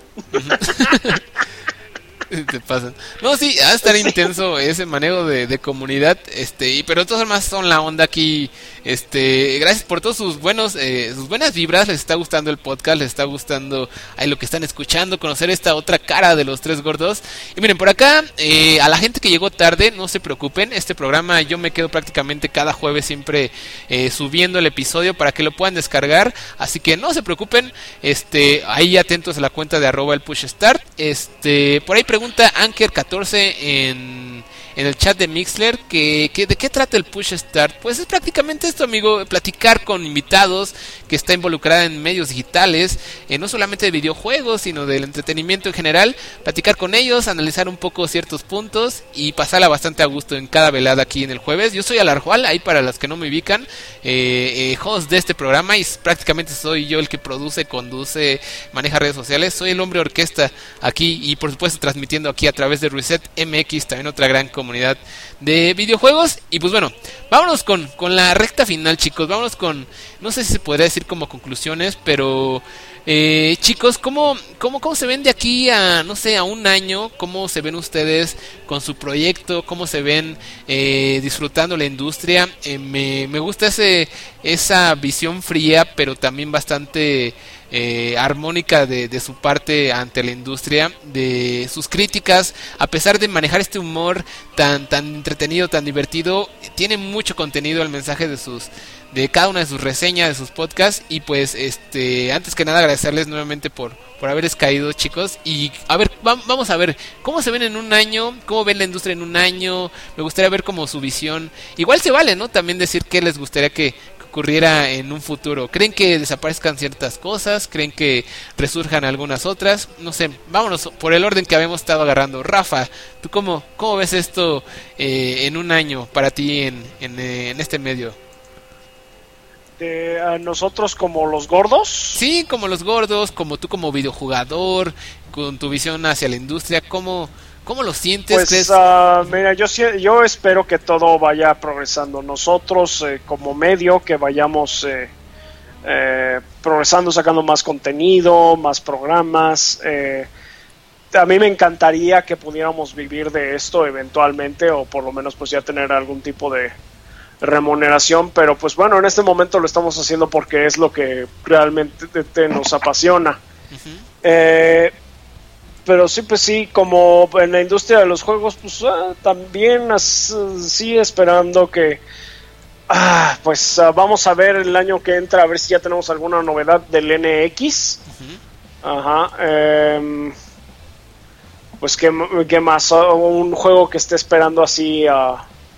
te pasan. No, sí, va a estar intenso ese manejo de, de comunidad, este, y pero de todas formas son la onda aquí, este, gracias por todos sus buenos, eh, sus buenas vibras, les está gustando el podcast, les está gustando ahí lo que están escuchando, conocer esta otra cara de los tres gordos. Y miren, por acá, eh, a la gente que llegó tarde, no se preocupen, este programa yo me quedo prácticamente cada jueves siempre eh, subiendo el episodio para que lo puedan descargar, así que no se preocupen, este, ahí atentos a la cuenta de arroba el push start, este, por ahí pregunta Anker catorce en, en el chat de Mixler que, que de qué trata el Push Start. Pues es prácticamente esto, amigo, platicar con invitados que está involucrada en medios digitales, eh, no solamente de videojuegos, sino del entretenimiento en general, platicar con ellos, analizar un poco ciertos puntos y pasarla bastante a gusto en cada velada aquí en el jueves. Yo soy Alarjual, ahí para los que no me ubican, eh, eh, host de este programa, y prácticamente soy yo el que produce, conduce, maneja redes sociales, soy el hombre orquesta aquí, y por supuesto transmitiendo aquí a través de Reset M X, también otra gran comunidad de videojuegos. Y pues bueno, vámonos con, con la recta final, chicos, vámonos con, no sé si se podría decir como conclusiones, pero eh, chicos, ¿cómo, cómo, ¿cómo se ven de aquí a, no sé, a un año? ¿Cómo se ven ustedes con su proyecto? ¿Cómo se ven eh, disfrutando la industria? Eh, me, me gusta ese, esa visión fría, pero también bastante... Eh, armónica de, de su parte ante la industria, de sus críticas, a pesar de manejar este humor tan tan entretenido, tan divertido, tiene mucho contenido el mensaje de sus de cada una de sus reseñas, de sus podcasts. Y pues este antes que nada agradecerles nuevamente por por haberles caído, chicos, y a ver, va, vamos a ver cómo se ven en un año, cómo ven la industria en un año. Me gustaría ver como su visión, igual se vale, ¿no? También decir qué les gustaría que ocurriera en un futuro. ¿Creen que desaparezcan ciertas cosas? ¿Creen que resurjan algunas otras? No sé, vámonos por el orden que habíamos estado agarrando. Rafa, ¿tú cómo, cómo ves esto eh, en un año para ti en, en, eh, en este medio? De, a nosotros como los gordos. Sí, como los gordos, como tú como videojugador, con tu visión hacia la industria, ¿cómo, cómo lo sientes? Pues ¿Crees? uh, mira, yo sí- yo espero que todo vaya progresando. Nosotros eh, como medio que vayamos eh, eh, progresando, sacando más contenido, más programas. Eh, a mí me encantaría que pudiéramos vivir de esto eventualmente, o por lo menos pues ya tener algún tipo de remuneración, pero pues bueno, en este momento lo estamos haciendo porque es lo que realmente te, te nos apasiona. Uh-huh. Eh, pero sí, pues sí, como en la industria de los juegos, pues ah, también as, sí esperando que Ah, pues uh, vamos a ver el año que entra, a ver si ya tenemos alguna novedad del N X. Uh-huh. Ajá. Eh, pues qué, qué más, un juego que esté esperando así. Uh,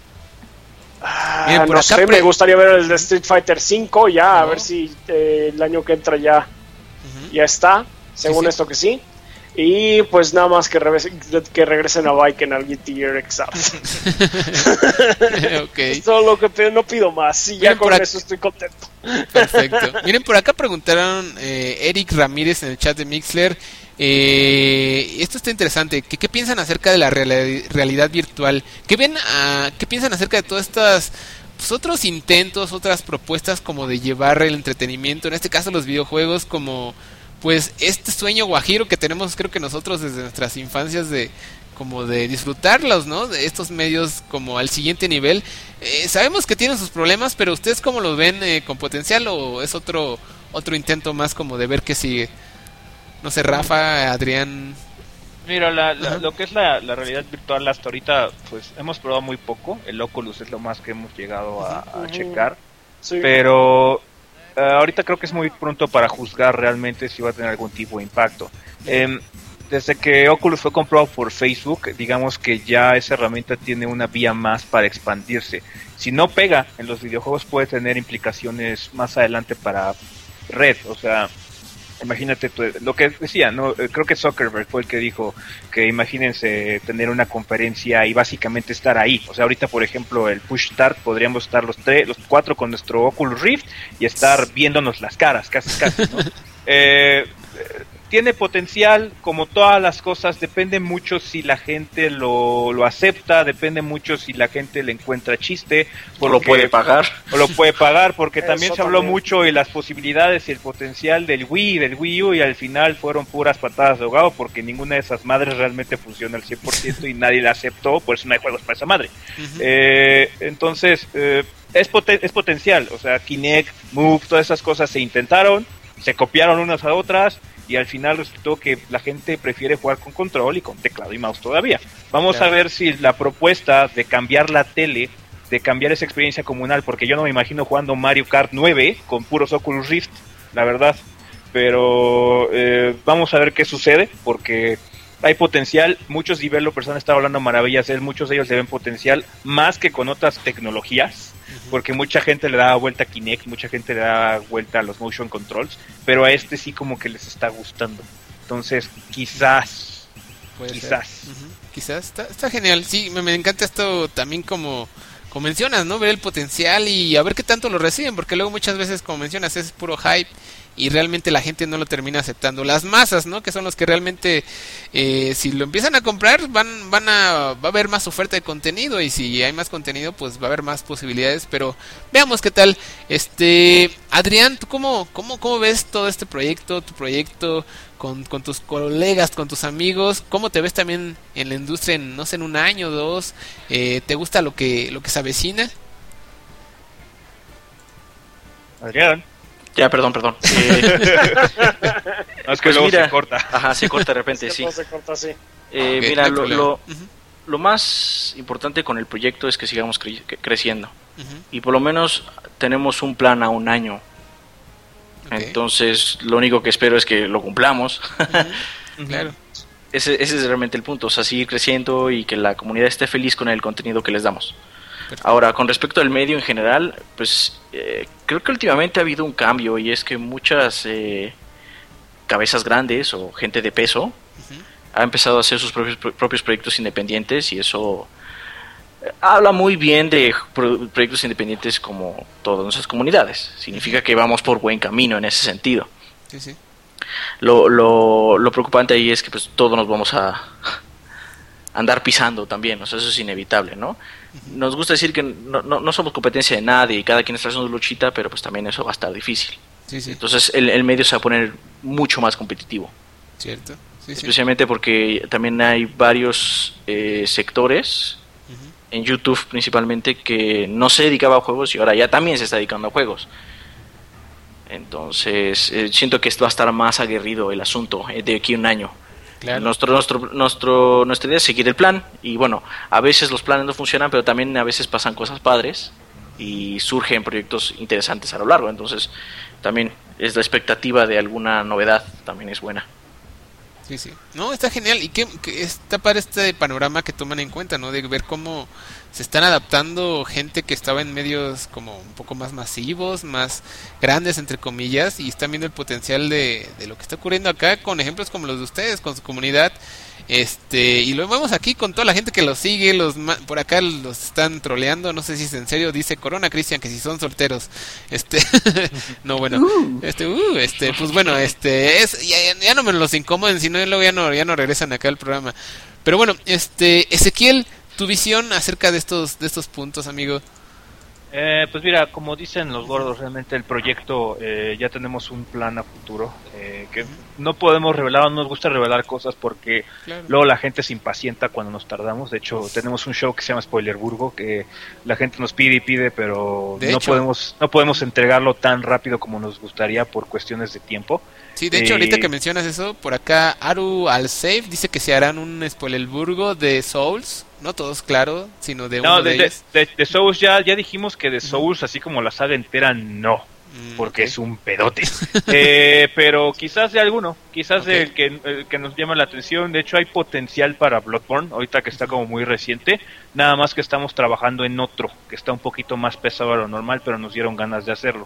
Bien, no sé, pre- me gustaría ver el de Street Fighter cinco ya, no. A ver si eh, el año que entra ya, uh-huh. ya está, según sí, sí. esto que sí. Y pues nada más que, regresen, que regresen a Viking al Guilty Gear Xrd. Okay. Es todo lo que pido, no pido más. Y ya con eso estoy contento. Perfecto. Miren, por acá preguntaron eh, Eric Ramírez en el chat de Mixler. Eh, esto está interesante. ¿Qué, qué piensan acerca de la reali- realidad virtual? ¿Qué, ven, uh, ¿Qué piensan acerca de todas estas pues, otros intentos, otras propuestas como de llevar el entretenimiento, en este caso los videojuegos, como pues este sueño guajiro que tenemos creo que nosotros desde nuestras infancias de como de disfrutarlos, ¿no? De estos medios como al siguiente nivel. Eh, sabemos que tienen sus problemas, pero ¿ustedes cómo los ven? Eh, ¿Con potencial o es otro otro intento más como de ver qué sigue? No sé, Rafa, Adrián. Mira, la, la, lo que es la, la realidad virtual hasta ahorita, pues hemos probado muy poco. El Oculus es lo más que hemos llegado a, a checar. Sí. Pero uh, ahorita creo que es muy pronto para juzgar realmente si va a tener algún tipo de impacto. Eh, desde que Oculus fue comprado por Facebook, digamos que ya esa herramienta tiene una vía más para expandirse. Si no pega en los videojuegos, puede tener implicaciones más adelante para red, o sea... Imagínate tú, lo que decía, no, creo que Zuckerberg fue el que dijo que imagínense tener una conferencia y básicamente estar ahí. O sea, ahorita por ejemplo el Push Start podríamos estar los tres, los cuatro con nuestro Oculus Rift y estar viéndonos las caras, casi casi, ¿no? eh, tiene potencial, como todas las cosas, depende mucho si la gente lo, lo acepta, depende mucho si la gente le encuentra chiste. Porque, o lo puede pagar. O lo puede pagar, porque también se habló también. mucho de las posibilidades y el potencial del Wii, del Wii U, y al final fueron puras patadas de ahogado, porque ninguna de esas madres realmente funciona al cien por ciento y nadie la aceptó, por eso no hay juegos para esa madre. Uh-huh. Eh, entonces, eh, es, poten- es potencial, o sea, Kinect, Move, todas esas cosas se intentaron, se copiaron unas a otras, y al final resultó que la gente prefiere jugar con control y con teclado y mouse todavía. Vamos claro. a ver si la propuesta de cambiar la tele, de cambiar esa experiencia comunal, porque yo no me imagino jugando Mario Kart nueve con puros Oculus Rift, la verdad. Pero eh, vamos a ver qué sucede, porque hay potencial. Muchos developers han estado hablando maravillas de él, muchos de ellos le ven potencial más que con otras tecnologías. Porque mucha gente le da vuelta a Kinect, mucha gente le da vuelta a los motion controls, pero a este sí como que les está gustando. Entonces, quizás, Puede quizás. Uh-huh. Quizás, está, está genial. Sí, me, me encanta esto también como, como mencionas, ¿no? Ver el potencial y a ver qué tanto lo reciben, porque luego muchas veces, como mencionas, es puro hype y realmente la gente no lo termina aceptando. Las masas, ¿no? Que son los que realmente, eh, si lo empiezan a comprar, van van a va a haber más oferta de contenido, y si hay más contenido, pues va a haber más posibilidades. Pero veamos qué tal. Este, Adrián, ¿tú cómo cómo cómo ves todo este proyecto, tu proyecto con, con tus colegas, con tus amigos? ¿Cómo te ves también en la industria en, no sé, en un año o dos? Eh, ¿te gusta lo que lo que se avecina? Adrián. Ya, perdón, perdón. Eh, no, es que pues luego mira, se corta. Ajá, se corta de repente, es que sí. Se corta, sí. Eh, okay, mira, lo, lo, uh-huh. lo más importante con el proyecto es que sigamos cre- creciendo. Uh-huh. Y por lo menos tenemos un plan a un año. Okay. Entonces, lo único que espero es que lo cumplamos. Uh-huh. Claro. Ese, ese es realmente el punto, o sea, seguir creciendo y que la comunidad esté feliz con el contenido que les damos. Ahora, con respecto al medio en general, pues eh, creo que últimamente ha habido un cambio, y es que muchas eh, cabezas grandes o gente de peso uh-huh. ha empezado a hacer sus propios, propios proyectos independientes, y eso eh, habla muy bien de pro- proyectos independientes como todas nuestras comunidades. Significa uh-huh. que vamos por buen camino en ese sentido. Sí, sí. Lo, lo, lo preocupante ahí es que pues todos nos vamos a andar pisando también, o sea, eso es inevitable, ¿no? Nos gusta decir que no, no, no somos competencia de nadie y cada quien está haciendo su luchita, pero pues también eso va a estar difícil. Sí, sí. Entonces el, el medio se va a poner mucho más competitivo. Cierto. Sí, especialmente sí. porque también hay varios eh, sectores, uh-huh. en YouTube principalmente, que no se dedicaba a juegos y ahora ya también se está dedicando a juegos. Entonces eh, siento que esto va a estar más aguerrido el asunto eh, de aquí a un año. Claro. Nuestro, nuestro, nuestro, nuestra idea es seguir el plan, y bueno, a veces los planes no funcionan, pero también a veces pasan cosas padres, y surgen proyectos interesantes a lo largo. Entonces también es la expectativa de alguna novedad, también es buena. Sí, sí. No, está genial. Y que, que está para este panorama que toman en cuenta, ¿no? De ver cómo se están adaptando gente que estaba en medios como un poco más masivos, más grandes, entre comillas, y están viendo el potencial de, de lo que está ocurriendo acá con ejemplos como los de ustedes, con su comunidad. Este, y lo vemos aquí con toda la gente que los sigue, los por acá los están troleando, no sé si es en serio, dice Corona Cristian que si son solteros. Este, no, bueno, uh. este, uh, este, pues bueno, este, es ya, ya no me los incomoden, si no luego ya no ya no regresan acá al programa. Pero bueno, este, Ezequiel, tu visión acerca de estos de estos puntos, amigo. Eh, pues mira, como dicen los gordos, realmente el proyecto eh, ya tenemos un plan a futuro eh, que no podemos revelar, no nos gusta revelar cosas porque claro, luego la gente se impacienta cuando nos tardamos. De hecho, tenemos un show que se llama Spoilerburgo, que la gente nos pide y pide, pero de no hecho, podemos no podemos entregarlo tan rápido como nos gustaría por cuestiones de tiempo. Sí, de hecho, eh, ahorita que mencionas eso, por acá Aru Alsafe dice que se harán un Spoilerburgo de Souls. No todos, claro, sino de no, uno de, de ellos. De, de, de Souls ya, ya dijimos que de Souls, así como la saga entera, no. Mm, porque okay. es un pedote. eh, pero quizás de alguno, quizás okay. de que, el que nos llama la atención. De hecho, hay potencial para Bloodborne, ahorita que está como muy reciente. Nada más que estamos trabajando en otro, que está un poquito más pesado a lo normal, pero nos dieron ganas de hacerlo.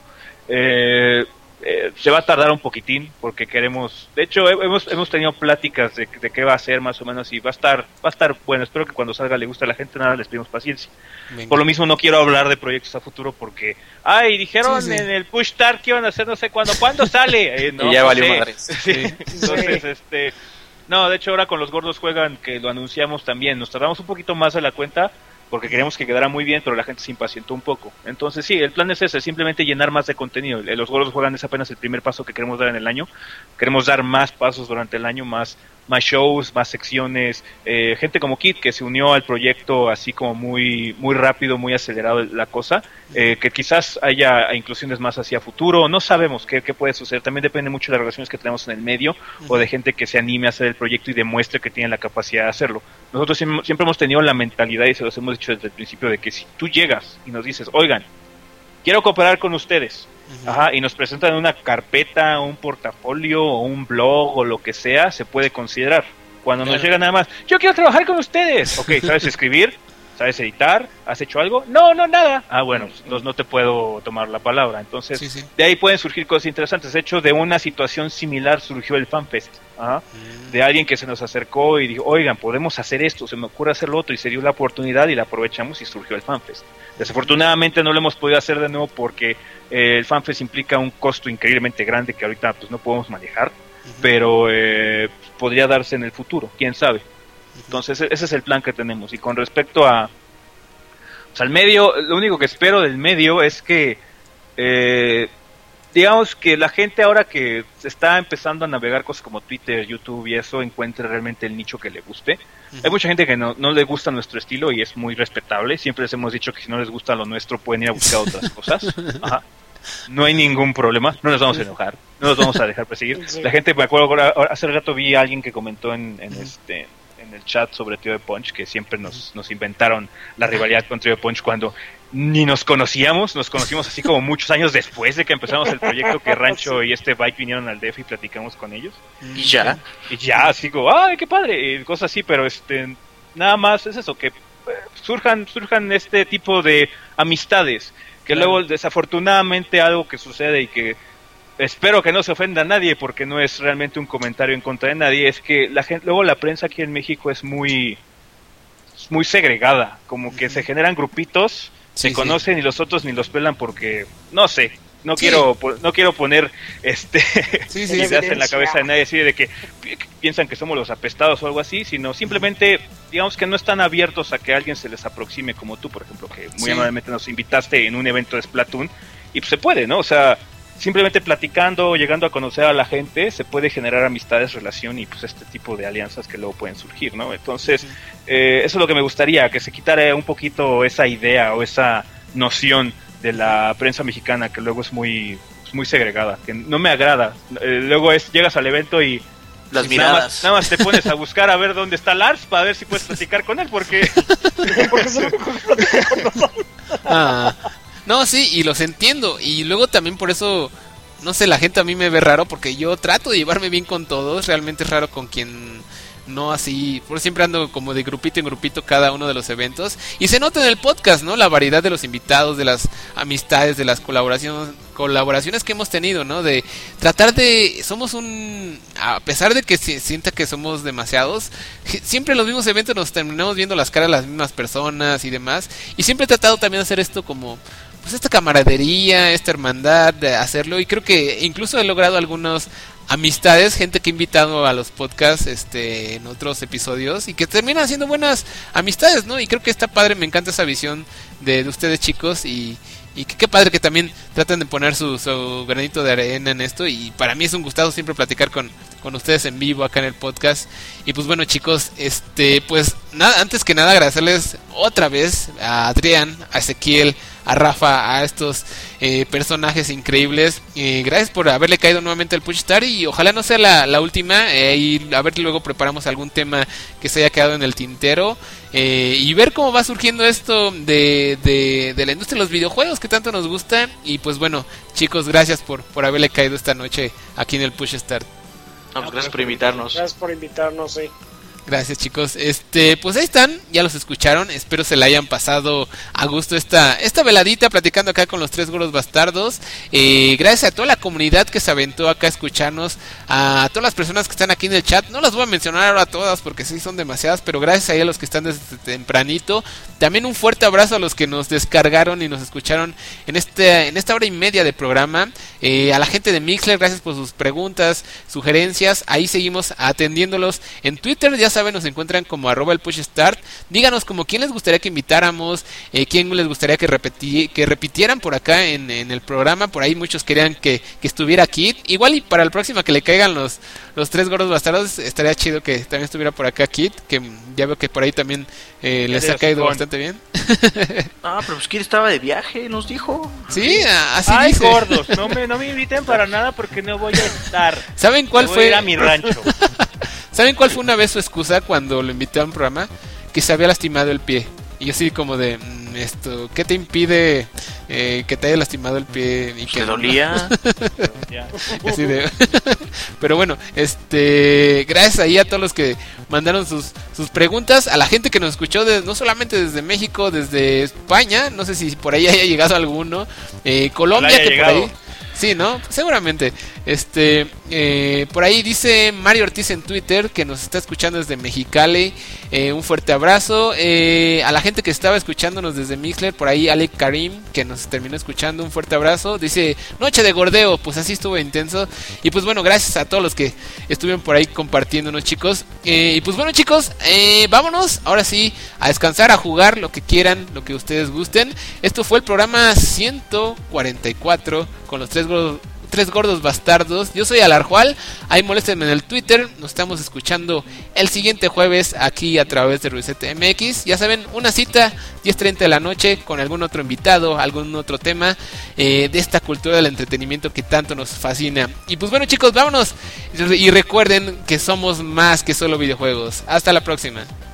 Eh... Eh, se va a tardar un poquitín porque queremos, de hecho hemos hemos tenido pláticas de, de qué va a ser más o menos y va a estar va a estar bueno. Espero que cuando salga le guste a la gente, nada, les pedimos paciencia. Venga. Por lo mismo no quiero hablar de proyectos a futuro porque ay, dijeron sí, sí. en el Push Start que iban a hacer no sé cuándo, ¿cuándo sale? Eh, no, y ya no valió sé. madres. Sí. Entonces sí. este no, de hecho ahora con los gordos juegan, que lo anunciamos también, nos tardamos un poquito más de la cuenta porque queríamos que quedara muy bien, pero la gente se impacientó un poco. Entonces sí, el plan es ese, simplemente llenar más de contenido. Los gordos juegan es apenas el primer paso que queremos dar en el año. Queremos dar más pasos durante el año, más más shows, más secciones, eh, gente como Kit que se unió al proyecto así como muy muy rápido, muy acelerado la cosa, eh, que quizás haya inclusiones más hacia futuro, no sabemos qué, qué puede suceder, también depende mucho de las relaciones que tenemos en el medio, uh-huh. o de gente que se anime a hacer el proyecto y demuestre que tiene la capacidad de hacerlo. Nosotros siempre hemos tenido la mentalidad, y se los hemos dicho desde el principio, de que si tú llegas y nos dices, oigan, quiero cooperar con ustedes, uh-huh. ajá, y nos presentan una carpeta, un portafolio o un blog o lo que sea, se puede considerar. Cuando claro. nos llega nada más, yo quiero trabajar con ustedes. Ok, ¿sabes escribir? ¿Sabes editar? ¿Has hecho algo? No, no, nada. Ah, bueno, entonces no te puedo tomar la palabra. Entonces, sí, sí. de ahí pueden surgir cosas interesantes. De hecho, de una situación similar surgió el FanFest. Ajá. Mm. De alguien que se nos acercó y dijo, oigan, podemos hacer esto, se me ocurre hacer lo otro, y se dio la oportunidad y la aprovechamos y surgió el FanFest. Desafortunadamente no lo hemos podido hacer de nuevo porque eh, el FanFest implica un costo increíblemente grande que ahorita pues no podemos manejar, uh-huh. pero eh, podría darse en el futuro, quién sabe. Entonces ese es el plan que tenemos. Y con respecto a pues, al medio, lo único que espero del medio es que eh, digamos que la gente ahora que está empezando a navegar cosas como Twitter, YouTube y eso, encuentre realmente el nicho que le guste. Uh-huh. Hay mucha gente que no, no le gusta nuestro estilo y es muy respetable. Siempre les hemos dicho que si no les gusta lo nuestro pueden ir a buscar otras cosas. Ajá. No hay ningún problema, no nos vamos a enojar, no nos vamos a dejar perseguir. Sí. La gente, me acuerdo, hace rato vi a alguien que comentó en, en uh-huh. este... en el chat sobre Trio de Punch, que siempre nos, nos inventaron la rivalidad con Trio de Punch cuando ni nos conocíamos, nos conocimos así como muchos años después de que empezamos el proyecto, que Rancho y este Bike vinieron al D F y platicamos con ellos. Y ya. Y ya, así como, ¡ay, qué padre! Y cosas así, pero este nada más es eso, que surjan, surjan este tipo de amistades, que claro. luego desafortunadamente algo que sucede y que espero que no se ofenda a nadie porque no es realmente un comentario en contra de nadie, es que la gente, luego la prensa aquí en México es muy muy segregada, como que uh-huh. se generan grupitos, sí, se conocen sí. y los otros ni los pelan porque no sé, no sí. quiero no quiero poner este sí, sí, ideas en la cabeza de nadie así de que piensan que somos los apestados o algo así, sino simplemente digamos que no están abiertos a que alguien se les aproxime como tú, por ejemplo, que muy sí. amablemente nos invitaste en un evento de Splatoon y pues se puede, ¿no? O sea, simplemente platicando, llegando a conocer a la gente, se puede generar amistades, relación y pues este tipo de alianzas que luego pueden surgir, ¿no? Entonces, sí. eh, eso es lo que me gustaría, que se quitara un poquito esa idea o esa noción de la prensa mexicana que luego es muy, muy segregada, que no me agrada. Eh, luego es llegas al evento y las miradas. Nada más, nada más te pones a buscar a ver dónde está Lars para ver si puedes platicar con él, porque... porque se lo platicar con nosotros. Ah. No, sí, y los entiendo. Y luego también por eso, no sé, la gente a mí me ve raro porque yo trato de llevarme bien con todos. Realmente es raro con quien no así. Por siempre ando como de grupito en grupito cada uno de los eventos. Y se nota en el podcast, ¿no? La variedad de los invitados, de las amistades, de las colaboraciones colaboraciones que hemos tenido, ¿no? De tratar de... Somos un... A pesar de que se sienta que somos demasiados, siempre en los mismos eventos nos terminamos viendo las caras de las mismas personas y demás. Y siempre he tratado también de hacer esto como... Pues esta camaradería, esta hermandad, de hacerlo. Y creo que incluso he logrado algunas amistades, gente que he invitado a los podcasts este, en otros episodios y que terminan siendo buenas amistades, ¿no? Y creo que está padre, me encanta esa visión de, de ustedes, chicos, y... Y que qué padre que también tratan de poner su, su granito de arena en esto. Y para mí es un gustazo siempre platicar con, con ustedes en vivo acá en el podcast. Y pues bueno, chicos, este pues nada, antes que nada agradecerles otra vez a Adrián, a Ezequiel, a Rafa, a estos eh, personajes increíbles. Eh, gracias por haberle caído nuevamente al Push Start y ojalá no sea la, la última. Eh, y a ver si luego preparamos algún tema que se haya quedado en el tintero. Eh, y ver cómo va surgiendo esto de, de, de la industria de los videojuegos que tanto nos gusta. Y pues bueno, chicos, gracias por, por haberle caído esta noche aquí en el Push Start. No, pues gracias por invitarnos. Gracias por invitarnos, sí. Gracias, chicos. Este, pues ahí están, ya los escucharon. Espero se la hayan pasado a gusto esta esta veladita platicando acá con los tres gordos bastardos. Eh, gracias a toda la comunidad que se aventó acá a escucharnos, a todas las personas que están aquí en el chat. No las voy a mencionar ahora todas porque sí son demasiadas, pero gracias ahí a los que están desde tempranito. También un fuerte abrazo a los que nos descargaron y nos escucharon en este en esta hora y media de programa. Eh, a la gente de Mixler, gracias por sus preguntas, sugerencias. Ahí seguimos atendiéndolos en Twitter. Ya saben, nos encuentran como arroba el push start. Díganos como quién les gustaría que invitáramos, eh, quién les gustaría que, repeti- que repitieran por acá en, en el programa. Por ahí muchos querían que, que estuviera Kit. Igual y para el próximo que le caigan los, los tres gordos bastardos, estaría chido que también estuviera por acá Kit, que ya veo que por ahí también eh, les ha caído bastante bien. Ah, pero pues Kit estaba de viaje, nos dijo. Sí, así Ay, dice. gordos, no me, no me inviten para nada porque no voy a estar. ¿Saben cuál Me voy fue? a ir a mi rancho. ¿Saben cuál fue una vez su excusa cuando lo invité a un programa? Que se había lastimado el pie. Y yo así como de, mmm, esto, ¿qué te impide eh, que te haya lastimado el pie? Y Pues que le dolía. Ya. Así de... Pero bueno, este, gracias ahí a todos los que mandaron sus, sus preguntas, a la gente que nos escuchó de, no solamente desde México, desde España, no sé si por ahí haya llegado alguno, eh, Colombia, que llegado. por ahí... Sí, ¿no? Seguramente. Este, eh, por ahí dice Mario Ortiz en Twitter que nos está escuchando desde Mexicali. Eh, un fuerte abrazo. Eh, a la gente que estaba escuchándonos desde Mixler, por ahí Alec Karim, que nos terminó escuchando, un fuerte abrazo. Dice, noche de gordeo, pues así estuvo intenso. Y pues bueno, gracias a todos los que estuvieron por ahí compartiéndonos, chicos. Eh, y pues bueno, chicos, eh, vámonos ahora sí a descansar, a jugar lo que quieran, lo que ustedes gusten. Esto fue el programa ciento cuarenta y cuatro con los tres gordos, tres gordos bastardos. Yo soy Alarjual, ahí moléstenme en el Twitter. Nos estamos escuchando el siguiente jueves aquí a través de Reset M X. Ya saben, una cita diez treinta de la noche con algún otro invitado, algún otro tema eh, de esta cultura del entretenimiento que tanto nos fascina. Y pues bueno, chicos, vámonos y recuerden que somos más que solo videojuegos. Hasta la próxima.